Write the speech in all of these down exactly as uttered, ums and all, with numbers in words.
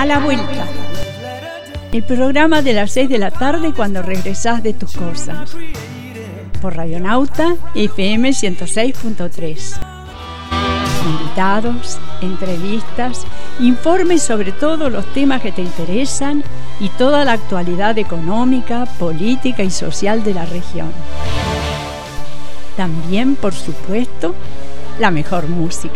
A la vuelta. El programa de las seis de la tarde cuando regresás de tus cosas. Por Radionauta F M ciento seis punto tres. Invitados, entrevistas, informes sobre todos los temas que te interesan y toda la actualidad económica, política y social de la región. También, por supuesto, la mejor música.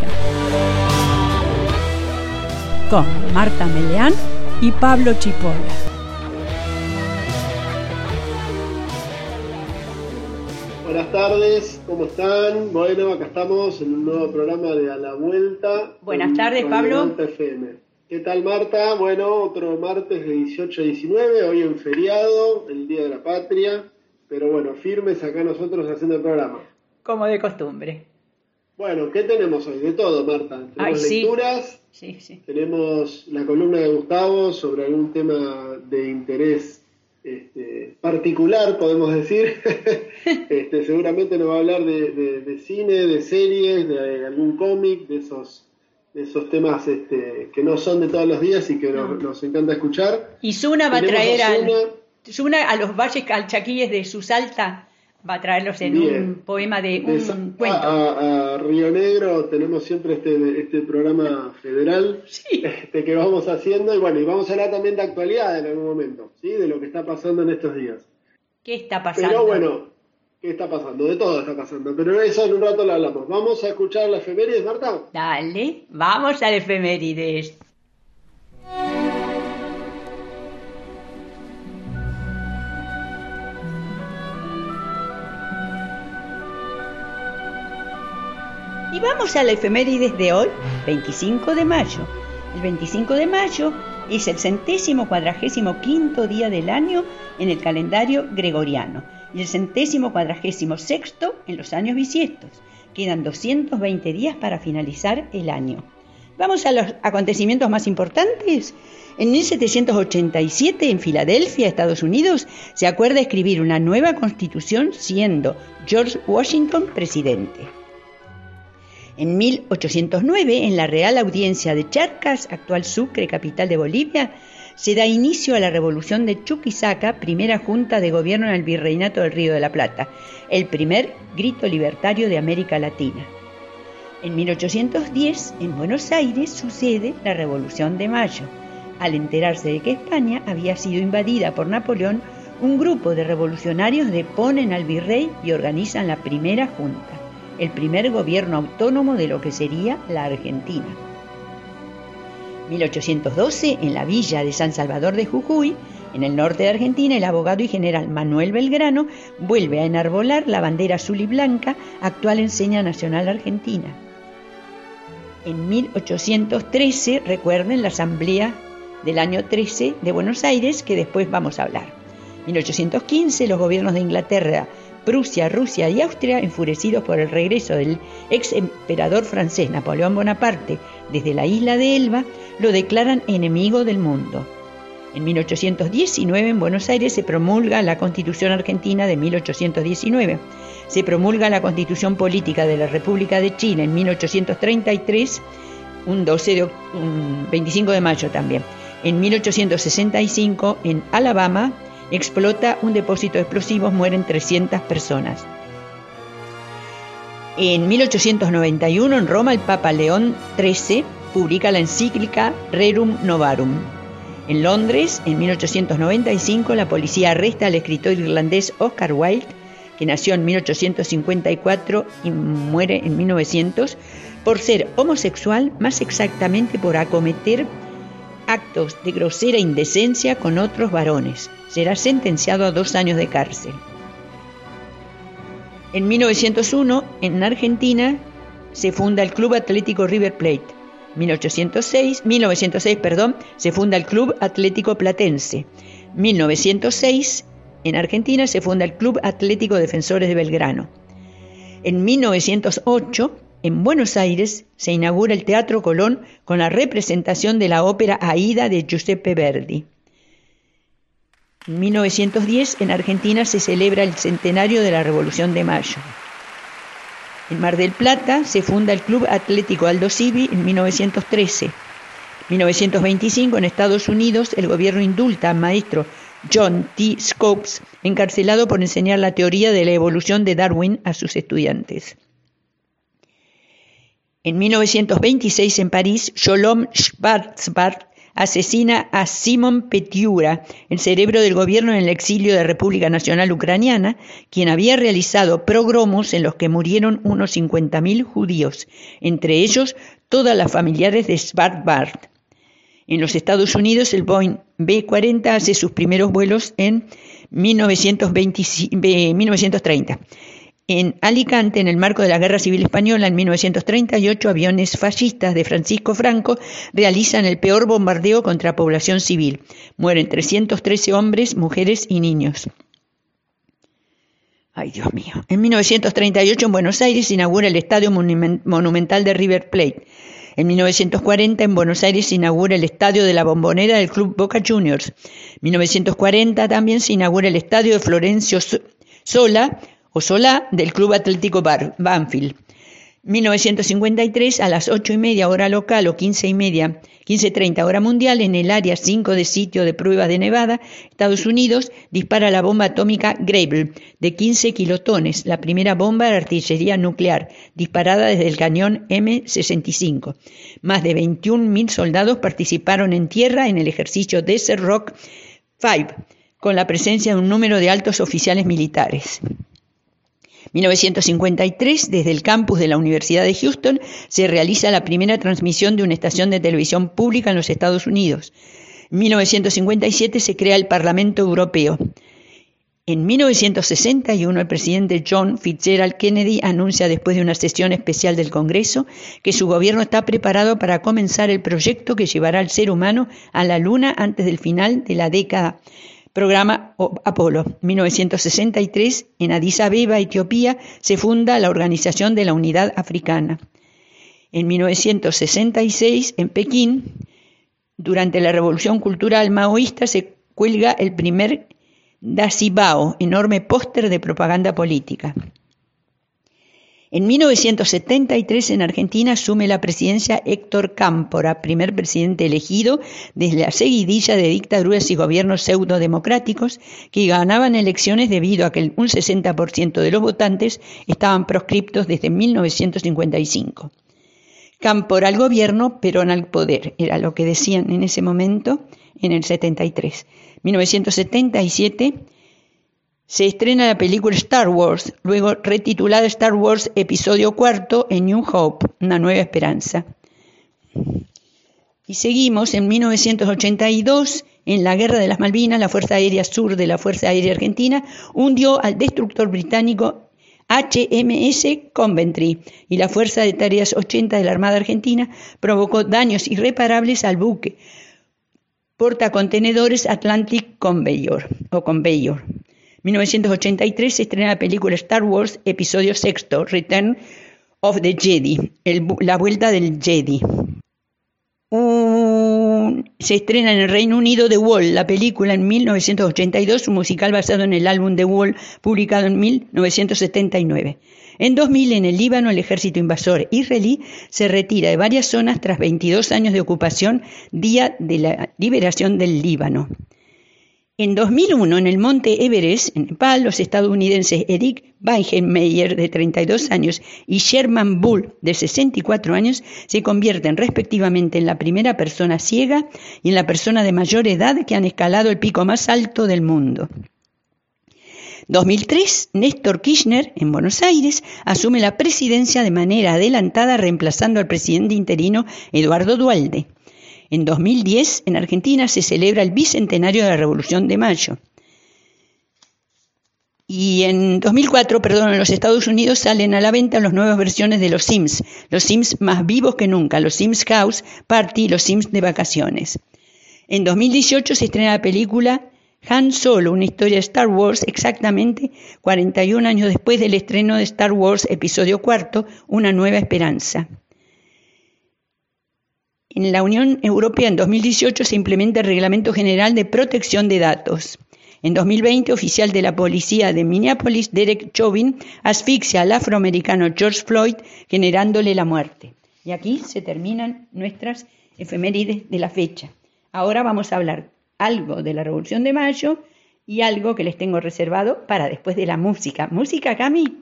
Con Marta Meleán y Pablo Chipola. Buenas tardes, ¿cómo están? Bueno, acá estamos en un nuevo programa de A la Vuelta. Buenas tardes, Pablo. F M. ¿Qué tal, Marta? Bueno, otro martes de dieciocho a diecinueve, hoy en feriado, el Día de la Patria, pero bueno, firmes acá nosotros haciendo el programa. Como de costumbre. Bueno, ¿qué tenemos hoy? De todo, Marta. Tenemos Ay, sí. lecturas, sí, sí. Tenemos la columna de Gustavo sobre algún tema de interés este, particular, podemos decir. este, seguramente nos va a hablar de, de, de cine, de series, de algún cómic, de esos, de esos temas este, que no son de todos los días y que no. nos, nos encanta escuchar. Y Zuna va a Tenemos traer a al, Zuna, Zuna a los valles calchaquíes de Susalta. Va a traerlos en bien. un poema de De un Sa- cuento. A, a Río Negro tenemos siempre este, este programa federal Sí. este, que vamos haciendo y bueno, y vamos a hablar también de actualidad en algún momento, ¿sí? De lo que está pasando en estos días. ¿Qué está pasando? Pero bueno, ¿qué está pasando? De todo está pasando, pero eso en un rato lo hablamos. ¿Vamos a escuchar la efemérides, Marta? Dale, vamos al efemérides. Y vamos a la efemérides de hoy, veinticinco de mayo. El veinticinco de mayo es el centésimo cuadragésimo quinto día del año en el calendario gregoriano y el centésimo cuadragésimo sexto en los años bisiestos. Quedan doscientos veinte días para finalizar el año. Vamos a los acontecimientos más importantes. En mil setecientos ochenta y siete, en Filadelfia, Estados Unidos, se acuerda escribir una nueva constitución siendo George Washington presidente. En mil ochocientos nueve, en la Real Audiencia de Charcas, actual Sucre, capital de Bolivia, se da inicio a la Revolución de Chuquisaca, primera junta de gobierno en el Virreinato del Río de la Plata, el primer grito libertario de América Latina. En mil ochocientos diez, en Buenos Aires, sucede la Revolución de Mayo. Al enterarse de que España había sido invadida por Napoleón, un grupo de revolucionarios deponen al virrey y organizan la primera junta, el primer gobierno autónomo de lo que sería la Argentina. mil ochocientos doce, en la villa de San Salvador de Jujuy, en el norte de Argentina, el abogado y general Manuel Belgrano vuelve a enarbolar la bandera azul y blanca, actual enseña nacional argentina. En mil ochocientos trece, recuerden la asamblea del año trece de Buenos Aires, que después vamos a hablar. mil ochocientos quince, los gobiernos de Inglaterra, Prusia, Rusia y Austria, enfurecidos por el regreso del ex emperador francés Napoleón Bonaparte desde la isla de Elba, lo declaran enemigo del mundo. En mil ochocientos diecinueve, en Buenos Aires, se promulga la Constitución Argentina de mil ochocientos diecinueve. Se promulga la Constitución Política de la República de Chile en mil ochocientos treinta y tres, un, doce de, un veinticinco de mayo también. En mil ochocientos sesenta y cinco, en Alabama, explota un depósito de explosivos, mueren trescientas personas. En mil ochocientos noventa y uno, en Roma, el Papa León trece publica la encíclica Rerum Novarum. En Londres, en mil ochocientos noventa y cinco, la policía arresta al escritor irlandés Oscar Wilde, que nació en mil ochocientos cincuenta y cuatro y muere en mil novecientos, por ser homosexual, más exactamente por acometer actos de grosera indecencia con otros varones. Será sentenciado a dos años de cárcel. En mil novecientos uno, en Argentina, se funda el Club Atlético River Plate. mil ochocientos seis, mil novecientos seis, perdón, se funda el Club Atlético Platense. mil novecientos seis, en Argentina, se funda el Club Atlético Defensores de Belgrano. En mil novecientos ocho, en Buenos Aires, se inaugura el Teatro Colón con la representación de la ópera Aída de Giuseppe Verdi. En mil novecientos diez, en Argentina, se celebra el centenario de la Revolución de Mayo. En Mar del Plata se funda el Club Atlético Aldo Civi en mil novecientos trece. mil novecientos veinticinco, en Estados Unidos, el gobierno indulta al maestro John T. Scopes, encarcelado por enseñar la teoría de la evolución de Darwin a sus estudiantes. En mil novecientos veintiséis, en París, Sholom Schwarzbart asesina a Simon Petiura, el cerebro del gobierno en el exilio de la República Nacional Ucraniana, quien había realizado pogromos en los que murieron unos cincuenta mil judíos, entre ellos todas las familiares de Schwarzbart. En los Estados Unidos, el Boeing B cuarenta hace sus primeros vuelos en mil novecientos treinta. En Alicante, en el marco de la Guerra Civil Española, en mil novecientos treinta y ocho, aviones fascistas de Francisco Franco realizan el peor bombardeo contra población civil. Mueren trescientos trece hombres, mujeres y niños. Ay, Dios mío. En mil novecientos treinta y ocho, en Buenos Aires, se inaugura el Estadio Monumental de River Plate. En mil novecientos cuarenta, en Buenos Aires, se inaugura el Estadio de la Bombonera del Club Boca Juniors. En mil novecientos cuarenta también se inaugura el Estadio de Florencio Sola, o Solá, del Club Atlético Banfield. mil novecientos cincuenta y tres, a las ocho y media hora local o quince y media, quince treinta hora mundial, en el área cinco de sitio de pruebas de Nevada, Estados Unidos, dispara la bomba atómica Grable de quince kilotones, la primera bomba de artillería nuclear, disparada desde el cañón eme sesenta y cinco. Más de veintiún mil soldados participaron en tierra en el ejercicio Desert Rock cinco, con la presencia de un número de altos oficiales militares. mil novecientos cincuenta y tres, desde el campus de la Universidad de Houston, se realiza la primera transmisión de una estación de televisión pública en los Estados Unidos. En mil novecientos cincuenta y siete se crea el Parlamento Europeo. En mil novecientos sesenta y uno, el presidente John Fitzgerald Kennedy anuncia, después de una sesión especial del Congreso, que su gobierno está preparado para comenzar el proyecto que llevará al ser humano a la Luna antes del final de la década. Programa Apolo. En mil novecientos sesenta y tres, en Addis Abeba, Etiopía, se funda la Organización de la Unidad Africana. En mil novecientos sesenta y seis, en Pekín, durante la Revolución Cultural Maoísta, se cuelga el primer Dasibao, enorme póster de propaganda política. En mil novecientos setenta y tres, en Argentina, asume la presidencia Héctor Cámpora, primer presidente elegido desde la seguidilla de dictaduras y gobiernos pseudo-democráticos que ganaban elecciones debido a que un sesenta por ciento de los votantes estaban proscriptos desde mil novecientos cincuenta y cinco. Cámpora al gobierno, Perón al poder, era lo que decían en ese momento, en el setenta y tres. En mil novecientos setenta y siete... se estrena la película Star Wars, luego retitulada Star Wars Episodio Cuarto en New Hope, Una Nueva Esperanza. Y seguimos en mil novecientos ochenta y dos, en la Guerra de las Malvinas, la Fuerza Aérea Sur de la Fuerza Aérea Argentina hundió al destructor británico hache eme ese Coventry y la Fuerza de Tareas ochenta de la Armada Argentina provocó daños irreparables al buque portacontenedores Atlantic Conveyor o Conveyor. En mil novecientos ochenta y tres se estrena la película Star Wars Episodio Sexto, Return of the Jedi, el, la vuelta del Jedi. Un, se estrena en el Reino Unido The Wall, la película en mil novecientos ochenta y dos, un musical basado en el álbum The Wall, publicado en mil novecientos setenta y nueve. En dos mil, en el Líbano, el ejército invasor israelí se retira de varias zonas tras veintidós años de ocupación, día de la liberación del Líbano. En dos mil uno, en el monte Everest, en Nepal, los estadounidenses Eric Weihenmayer, de treinta y dos años, y Sherman Bull, de sesenta y cuatro años, se convierten respectivamente en la primera persona ciega y en la persona de mayor edad que han escalado el pico más alto del mundo. dos mil tres, Néstor Kirchner, en Buenos Aires, asume la presidencia de manera adelantada, reemplazando al presidente interino Eduardo Duhalde. En dos mil diez, en Argentina, se celebra el bicentenario de la Revolución de Mayo. Y en dos mil cuatro, perdón, en los Estados Unidos salen a la venta las nuevas versiones de los Sims, los Sims más vivos que nunca, los Sims House Party y los Sims de vacaciones. En dos mil dieciocho se estrena la película Han Solo, una historia de Star Wars, exactamente cuarenta y un años después del estreno de Star Wars Episodio Cuarto, Una Nueva Esperanza. En la Unión Europea, en dos mil dieciocho, se implementa el Reglamento General de Protección de Datos. En dos mil veinte, oficial de la policía de Minneapolis, Derek Chauvin, asfixia al afroamericano George Floyd, generándole la muerte. Y aquí se terminan nuestras efemérides de la fecha. Ahora vamos a hablar algo de la Revolución de Mayo y algo que les tengo reservado para después de la música. ¿Música, Cami?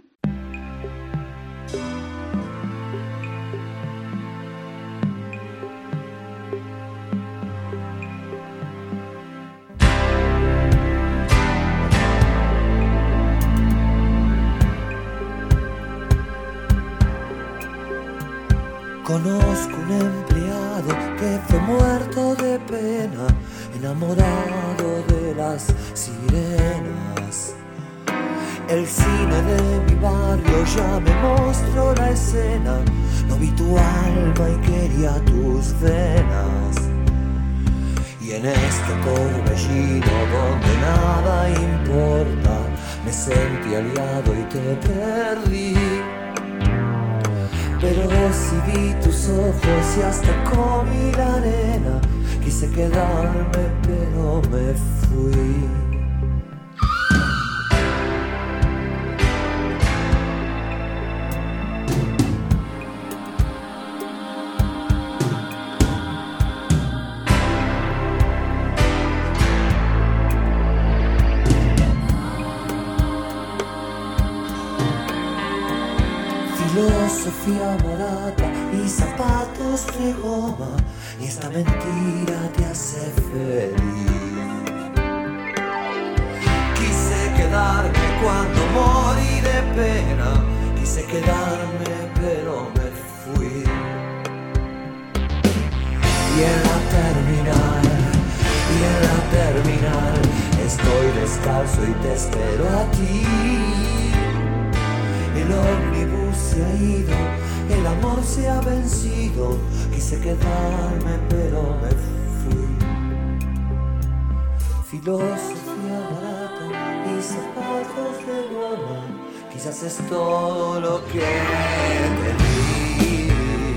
Conozco un empleado que fue muerto de pena, enamorado de las sirenas. El cine de mi barrio ya me mostró la escena, no vi tu alma y quería tus venas. Y en este torbellino donde nada importa, me sentí aliado y te perdí. Pero si vi tus ojos y hasta comí la arena, quise quedarme pero me fui. Filosofía barata y zapatos de goma, y esta mentira te hace feliz. Quise quedarme cuando morí de pena, quise quedarme pero me fui. Y en la terminal, y en la terminal, estoy descalzo y te espero a ti. El ómnibus se ha ido, el amor se ha vencido, quise quedarme pero me fui. Filosofía barata y zapatos de goma, quizás es todo lo que te di.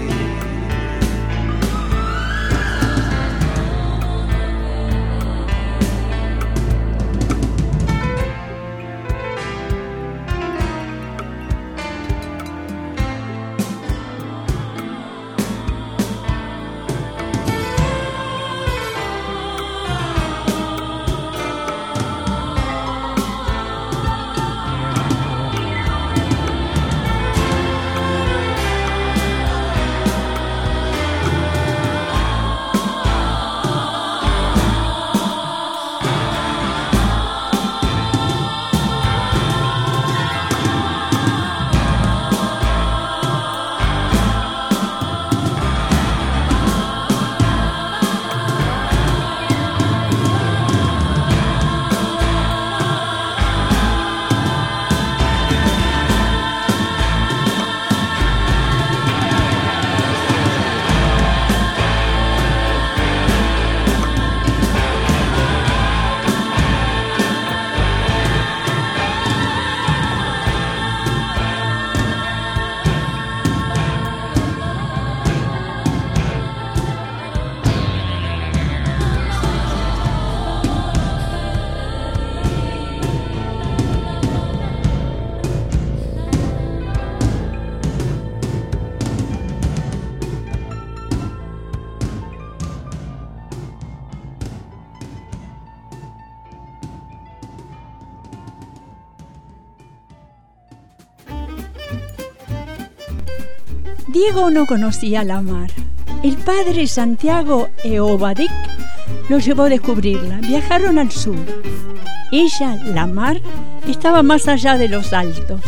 Diego no conocía la mar. El padre Santiago Eobadik lo llevó a descubrirla. Viajaron al sur. Ella, la mar, estaba más allá de los altos.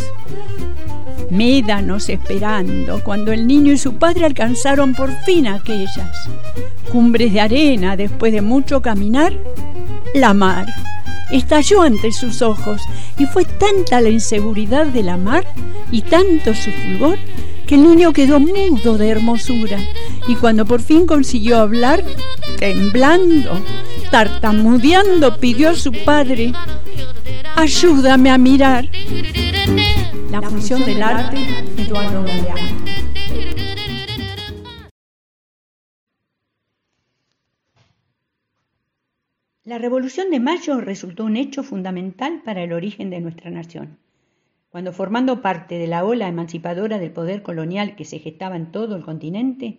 Médanos esperando cuando el niño y su padre alcanzaron por fin aquellas cumbres de arena. Después de mucho caminar, la mar estalló ante sus ojos y fue tanta la inseguridad de la mar y tanto su fulgor que el niño quedó mudo de hermosura, y cuando por fin consiguió hablar, temblando, tartamudeando, pidió a su padre: ayúdame a mirar. La función del arte, Eduardo Galeano. La Revolución de Mayo resultó un hecho fundamental para el origen de nuestra nación, cuando, formando parte de la ola emancipadora del poder colonial que se gestaba en todo el continente,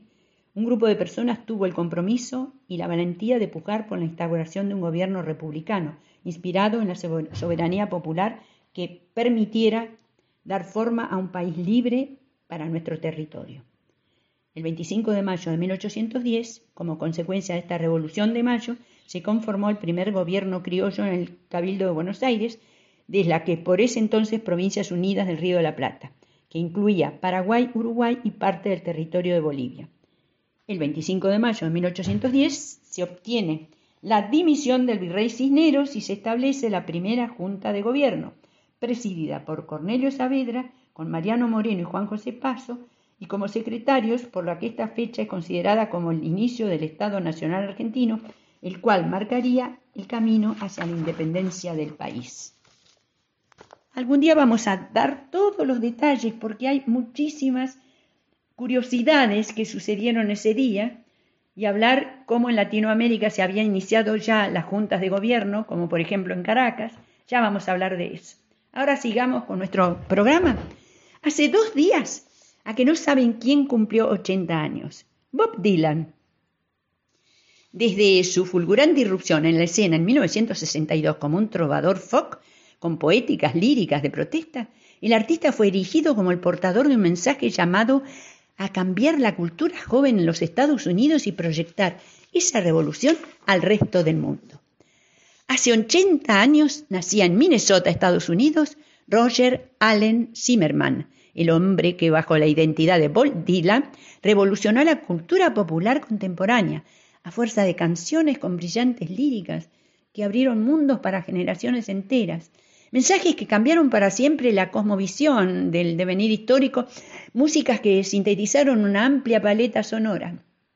un grupo de personas tuvo el compromiso y la valentía de pujar por la instauración de un gobierno republicano, inspirado en la soberanía popular que permitiera dar forma a un país libre para nuestro territorio. El veinticinco de mayo de mil ochocientos diez, como consecuencia de esta Revolución de Mayo, se conformó el primer gobierno criollo en el Cabildo de Buenos Aires, de la que por ese entonces Provincias Unidas del Río de la Plata, que incluía Paraguay, Uruguay y parte del territorio de Bolivia. El veinticinco de mayo de mil ochocientos diez se obtiene la dimisión del virrey Cisneros y se establece la primera Junta de Gobierno, presidida por Cornelio Saavedra, con Mariano Moreno y Juan José Paso, y como secretarios, por lo que esta fecha es considerada como el inicio del Estado Nacional Argentino, el cual marcaría el camino hacia la independencia del país. Algún día vamos a dar todos los detalles porque hay muchísimas curiosidades que sucedieron ese día y hablar cómo en Latinoamérica se había iniciado ya las juntas de gobierno, como por ejemplo en Caracas. Ya vamos a hablar de eso. Ahora sigamos con nuestro programa. Hace dos días, a que no saben quién cumplió ochenta años, Bob Dylan. Desde su fulgurante irrupción en la escena en mil novecientos sesenta y dos como un trovador folk, con poéticas líricas de protesta, el artista fue erigido como el portador de un mensaje llamado a cambiar la cultura joven en los Estados Unidos y proyectar esa revolución al resto del mundo. Hace ochenta años nacía en Minnesota, Estados Unidos, Roger Allen Zimmerman, el hombre que bajo la identidad de Bob Dylan revolucionó la cultura popular contemporánea a fuerza de canciones con brillantes líricas que abrieron mundos para generaciones enteras, mensajes que cambiaron para siempre la cosmovisión del devenir histórico, músicas que sintetizaron una amplia paleta sonora.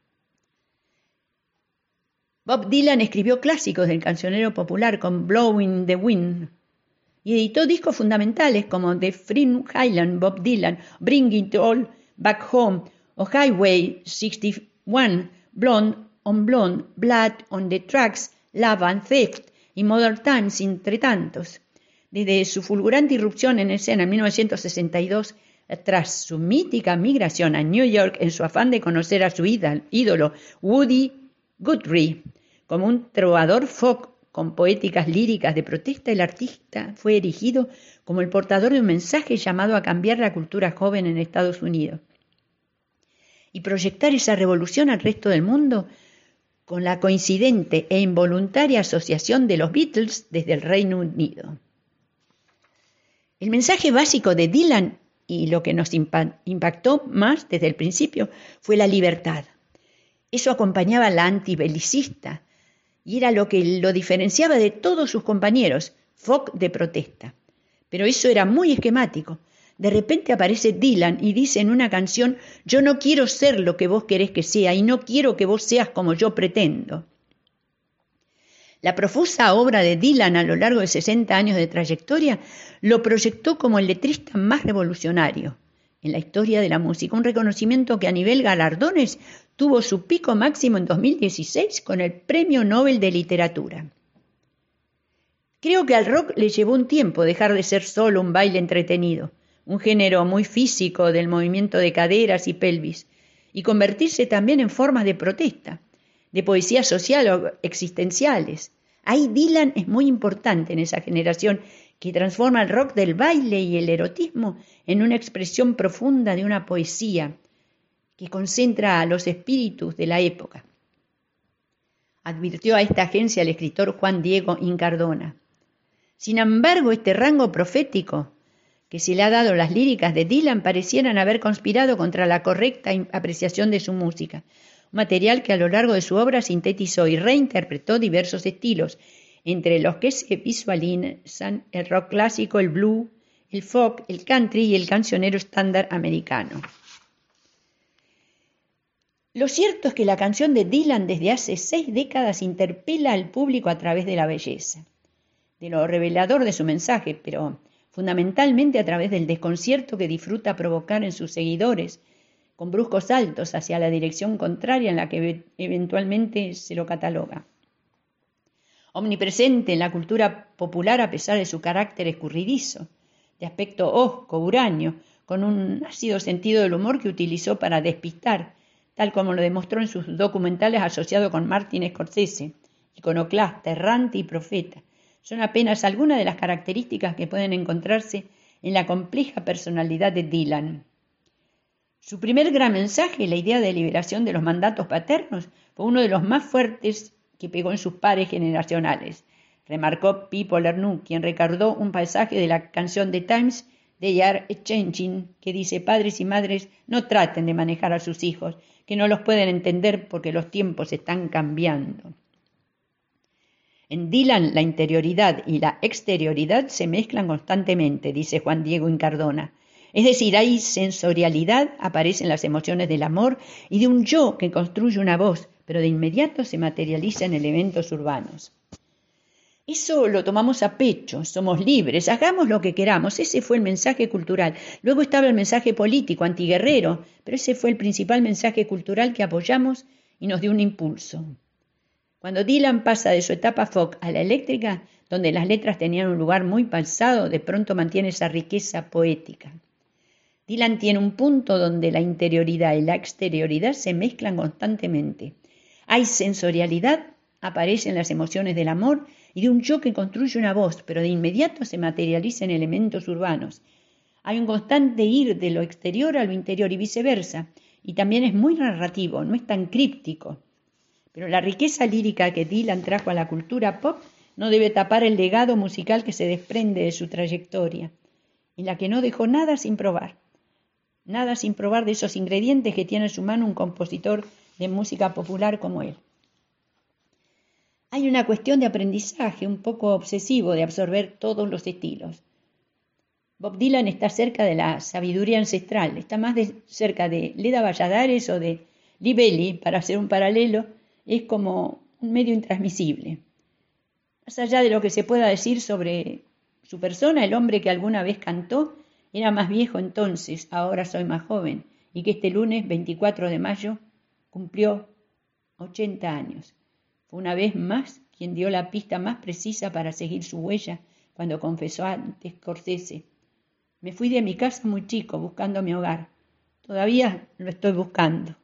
Bob Dylan escribió clásicos del cancionero popular con Blowing the Wind y editó discos fundamentales como The Free Highland Bob Dylan, Bring It All Back Home o Highway sesenta y uno, Blonde on Blonde, Blood on the Tracks, Love and Theft y Modern Times, entre tantos. Desde su fulgurante irrupción en escena en mil novecientos sesenta y dos, tras su mítica migración a New York en su afán de conocer a su ídolo Woody Guthrie, como un trovador folk con poéticas líricas de protesta, el artista fue erigido como el portador de un mensaje llamado a cambiar la cultura joven en Estados Unidos y proyectar esa revolución al resto del mundo con la coincidente e involuntaria asociación de los Beatles desde el Reino Unido. El mensaje básico de Dylan y lo que nos impactó más desde el principio fue la libertad. Eso acompañaba a la antibelicista y era lo que lo diferenciaba de todos sus compañeros, folk de protesta. Pero eso era muy esquemático. De repente aparece Dylan y dice en una canción: yo no quiero ser lo que vos querés que sea y no quiero que vos seas como yo pretendo. La profusa obra de Dylan a lo largo de sesenta años de trayectoria lo proyectó como el letrista más revolucionario en la historia de la música, un reconocimiento que a nivel galardones tuvo su pico máximo en dos mil dieciséis con el Premio Nobel de Literatura. Creo que al rock le llevó un tiempo dejar de ser solo un baile entretenido, un género muy físico del movimiento de caderas y pelvis, y convertirse también en formas de protesta, de poesía social o existenciales. Ahí Dylan es muy importante en esa generación que transforma el rock del baile y el erotismo en una expresión profunda de una poesía que concentra a los espíritus de la época. Advirtió a esta agencia el escritor Juan Diego Incardona. Sin embargo, este rango profético que se le ha dado a las líricas de Dylan parecieran haber conspirado contra la correcta apreciación de su música, un material que a lo largo de su obra sintetizó y reinterpretó diversos estilos, entre los que se visualizan el rock clásico, el blues, el folk, el country y el cancionero estándar americano. Lo cierto es que la canción de Dylan desde hace seis décadas interpela al público a través de la belleza, de lo revelador de su mensaje, pero fundamentalmente a través del desconcierto que disfruta provocar en sus seguidores, con bruscos saltos hacia la dirección contraria en la que eventualmente se lo cataloga. Omnipresente en la cultura popular a pesar de su carácter escurridizo, de aspecto hosco, huraño, con un ácido sentido del humor que utilizó para despistar, tal como lo demostró en sus documentales asociado con Martin Scorsese, iconoclasta, errante y profeta. Son apenas algunas de las características que pueden encontrarse en la compleja personalidad de Dylan. Su primer gran mensaje, la idea de liberación de los mandatos paternos, fue uno de los más fuertes que pegó en sus pares generacionales, remarcó Pipo Lernoux, quien recordó un pasaje de la canción The Times They Are Changing, que dice: padres y madres, no traten de manejar a sus hijos, que no los pueden entender porque los tiempos están cambiando. En Dylan la interioridad y la exterioridad se mezclan constantemente, dice Juan Diego Incardona. Es decir, hay sensorialidad, aparecen las emociones del amor y de un yo que construye una voz, pero de inmediato se materializa en elementos urbanos. Eso lo tomamos a pecho, somos libres, hagamos lo que queramos, ese fue el mensaje cultural. Luego estaba el mensaje político, antiguerrero, pero ese fue el principal mensaje cultural que apoyamos y nos dio un impulso. Cuando Dylan pasa de su etapa folk a la eléctrica, donde las letras tenían un lugar muy pasado, de pronto mantiene esa riqueza poética. Dylan tiene un punto donde la interioridad y la exterioridad se mezclan constantemente. Hay sensorialidad, aparecen las emociones del amor y de un yo que construye una voz, pero de inmediato se materializa en elementos urbanos. Hay un constante ir de lo exterior a lo interior y viceversa, y también es muy narrativo, no es tan críptico. Pero la riqueza lírica que Dylan trajo a la cultura pop no debe tapar el legado musical que se desprende de su trayectoria, en la que no dejó nada sin probar. Nada sin probar de esos ingredientes que tiene en su mano un compositor de música popular como él. Hay una cuestión de aprendizaje un poco obsesivo de absorber todos los estilos. Bob Dylan está cerca de la sabiduría ancestral, está más de, cerca de Leda Valladares o de Lee Belly, para hacer un paralelo, es como un medio intransmisible. Más allá de lo que se pueda decir sobre su persona, el hombre que alguna vez cantó era más viejo entonces, ahora soy más joven, y que este lunes veinticuatro de mayo cumplió ochenta años. Fue una vez más quien dio la pista más precisa para seguir su huella cuando confesó ante Scorsese: me fui de mi casa muy chico buscando mi hogar. Todavía lo estoy buscando.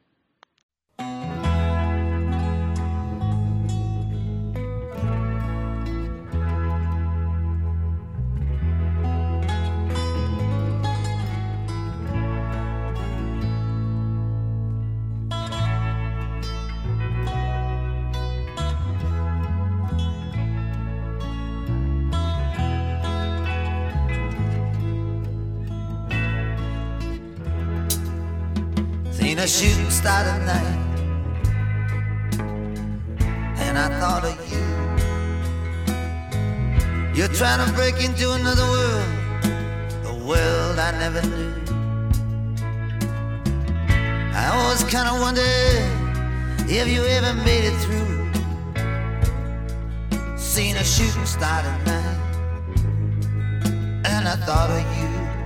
Seen a shooting star tonight, and I thought of you. You're trying to break into another world, a world I never knew. I always kind of wondered if you ever made it through. Seen a shooting star tonight, and I thought of you.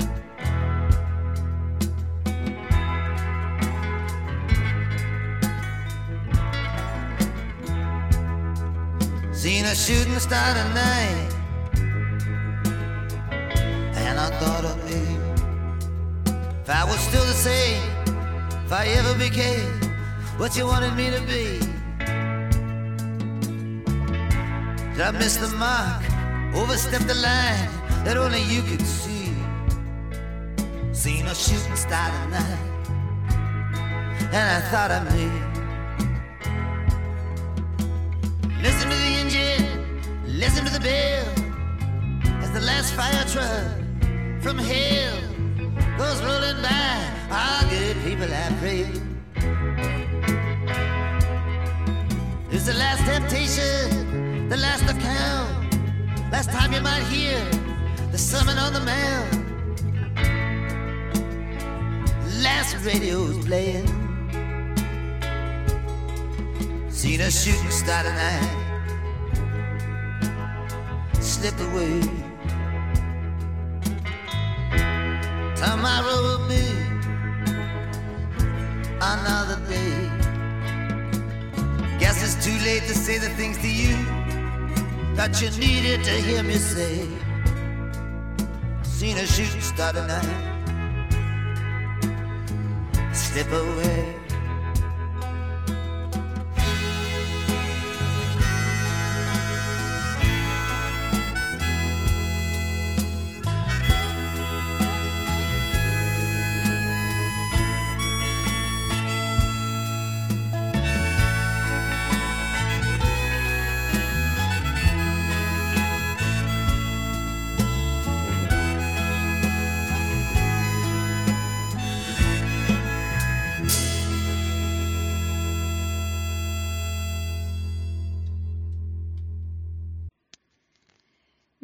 Seen a shooting star tonight, and I thought of me. If I was still the same, if I ever became what you wanted me to be. Did I miss the mark, overstep the line that only you could see? Seen a shooting star tonight, and I thought of me. Listen to the engine, listen to the bell, as the last fire truck from hell goes rolling by. Our good people, I pray. It's the last temptation, the last account, last time you might hear the sermon on the mount. Last radio's playing. Seen a shooting star tonight slip away. Tomorrow will be another day. Guess it's too late to say the things to you that you needed to hear me say. Seen a shooting star tonight slip away.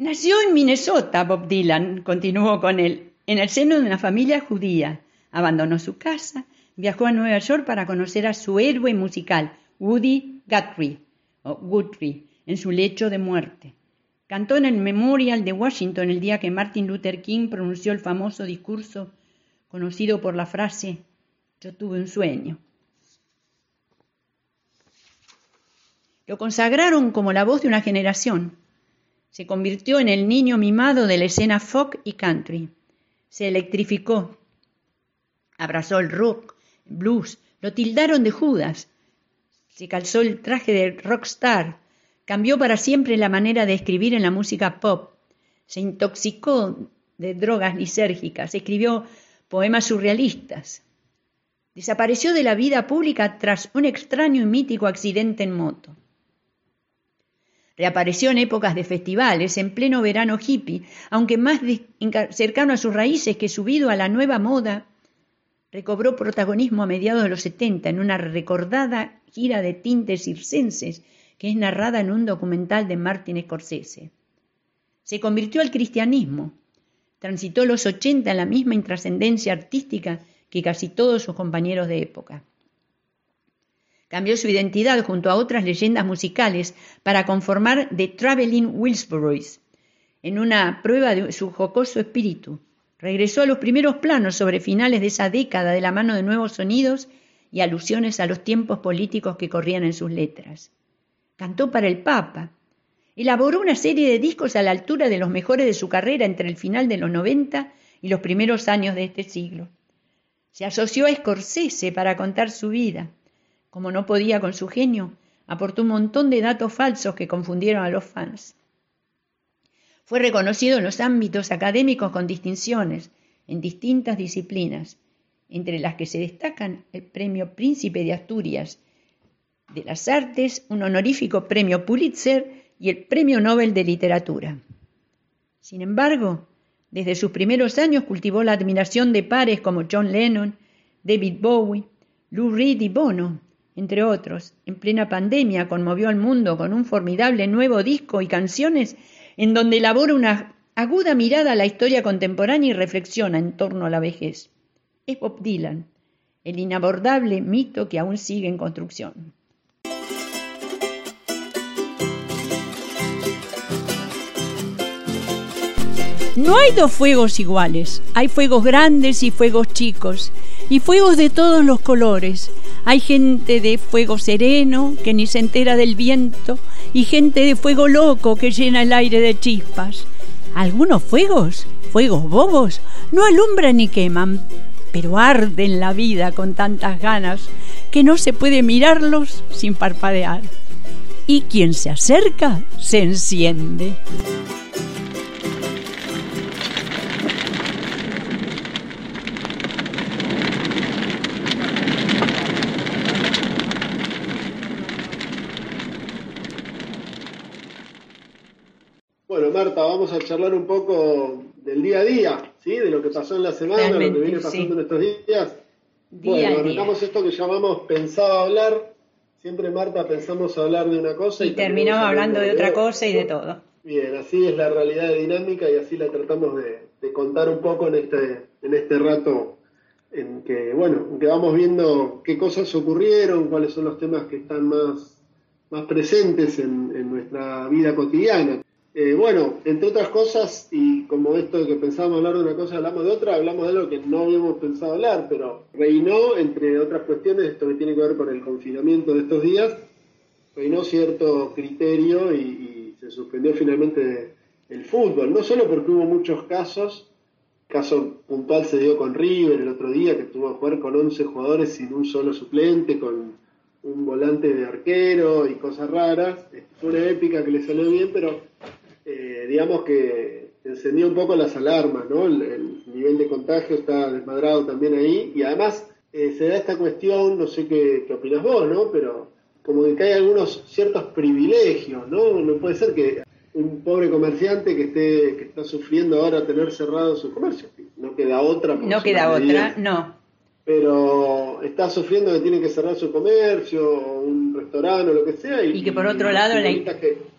Nació en Minnesota, Bob Dylan, continuó con él, en el seno de una familia judía. Abandonó su casa, viajó a Nueva York para conocer a su héroe musical, Woody Guthrie, o Guthrie, en su lecho de muerte. Cantó en el Memorial de Washington el día que Martin Luther King pronunció el famoso discurso conocido por la frase «Yo tuve un sueño». Lo consagraron como la voz de una generación. Se convirtió en el niño mimado de la escena folk y country. Se electrificó. Abrazó el rock, el blues. Lo tildaron de Judas. Se calzó el traje de rockstar. Cambió para siempre la manera de escribir en la música pop. Se intoxicó de drogas lisérgicas. Escribió poemas surrealistas. Desapareció de la vida pública tras un extraño y mítico accidente en moto. Reapareció en épocas de festivales, en pleno verano hippie, aunque más de, cercano a sus raíces que subido a la nueva moda. Recobró protagonismo a mediados de los setenta en una recordada gira de tintes circenses que es narrada en un documental de Martin Scorsese. Se convirtió al cristianismo. Transitó los ochenta en la misma intrascendencia artística que casi todos sus compañeros de época. Cambió su identidad junto a otras leyendas musicales para conformar The Traveling Wilburys, en una prueba de su jocoso espíritu. Regresó a los primeros planos sobre finales de esa década de la mano de nuevos sonidos y alusiones a los tiempos políticos que corrían en sus letras. Cantó para el Papa. Elaboró una serie de discos a la altura de los mejores de su carrera entre el final de los noventa y los primeros años de este siglo. Se asoció a Scorsese para contar su vida. Como no podía con su genio, aportó un montón de datos falsos que confundieron a los fans. Fue reconocido en los ámbitos académicos con distinciones en distintas disciplinas, entre las que se destacan el Premio Príncipe de Asturias de las Artes, un honorífico Premio Pulitzer y el Premio Nobel de Literatura. Sin embargo, desde sus primeros años cultivó la admiración de pares como John Lennon, David Bowie, Lou Reed y Bono, entre otros. En plena pandemia conmovió al mundo con un formidable nuevo disco y canciones en donde elabora una aguda mirada a la historia contemporánea y reflexiona en torno a la vejez. Es Bob Dylan, el inabordable mito que aún sigue en construcción. No hay dos fuegos iguales, hay fuegos grandes y fuegos chicos, y fuegos de todos los colores. Hay gente de fuego sereno que ni se entera del viento, y gente de fuego loco que llena el aire de chispas. Algunos fuegos, fuegos bobos, no alumbran ni queman, pero arden la vida con tantas ganas que no se puede mirarlos sin parpadear. Y quien se acerca se enciende. Bueno, Marta, vamos a charlar un poco del día a día, ¿sí? De lo que pasó en la semana, Realmente, lo que viene pasando sí. en estos días. Día bueno, a arrancamos día. esto que llamamos pensado hablar. Siempre, Marta, pensamos hablar de una cosa y, Y terminamos hablando de otra cosa y de otra. todo. Bien, así es la realidad dinámica y así la tratamos de, de contar un poco en este, en este rato en que, bueno, en que vamos viendo qué cosas ocurrieron, cuáles son los temas que están más, más presentes en, en nuestra vida cotidiana. Eh, bueno, entre otras cosas, y como esto de que pensábamos hablar de una cosa, hablamos de otra, hablamos de algo que no habíamos pensado hablar, pero reinó, entre otras cuestiones, esto que tiene que ver con el confinamiento de estos días, reinó cierto criterio y, y se suspendió finalmente el fútbol, no solo porque hubo muchos casos, caso puntual se dio con River el otro día, que tuvo que jugar con once jugadores sin un solo suplente, con un volante de arquero y cosas raras, fue una épica que le salió bien, pero Eh, digamos que encendió un poco las alarmas, ¿no? El, el nivel de contagio está desmadrado también ahí, y además eh, se da esta cuestión, no sé qué, qué opinas vos, ¿no? Pero como que hay algunos ciertos privilegios, ¿no? No puede ser que un pobre comerciante que esté que está sufriendo ahora tener cerrado su comercio, no queda otra. No queda otra, no. Pero está sufriendo que tiene que cerrar su comercio, un restaurante o lo que sea. Y, Y que por otro lado la... que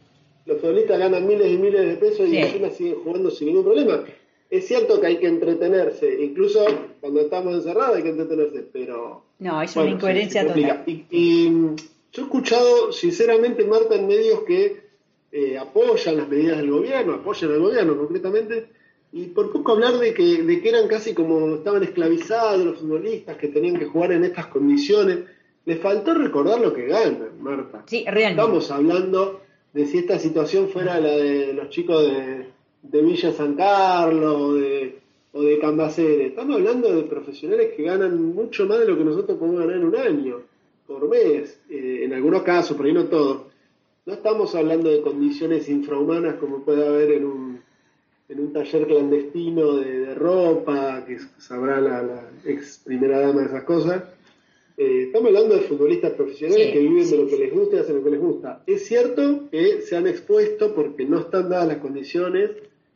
los futbolistas ganan miles y miles de pesos y encima sí. siguen jugando sin ningún problema. Es cierto que hay que entretenerse, incluso cuando estamos encerrados hay que entretenerse, pero... No, es bueno, una incoherencia se, se total. Y, y yo he escuchado, sinceramente, Marta, en medios que eh, apoyan las medidas del gobierno, apoyan al gobierno concretamente, y por poco hablar de que, de que eran casi como estaban esclavizados los futbolistas, que tenían que jugar en estas condiciones. Les faltó recordar lo que ganan, Marta. Sí, realmente. Estamos hablando de si esta situación fuera la de los chicos de, de Villa San Carlos o de, o de Cambaceres. Estamos hablando de profesionales que ganan mucho más de lo que nosotros podemos ganar en un año, por mes, eh, en algunos casos, por ahí no todos. No estamos hablando de condiciones infrahumanas como puede haber en un, en un taller clandestino de, de ropa, que sabrá la, la ex primera dama de esas cosas. Eh, estamos hablando de futbolistas profesionales sí, que viven sí, de lo que les gusta y hacen lo que les gusta. Es cierto que se han expuesto porque no están dadas las condiciones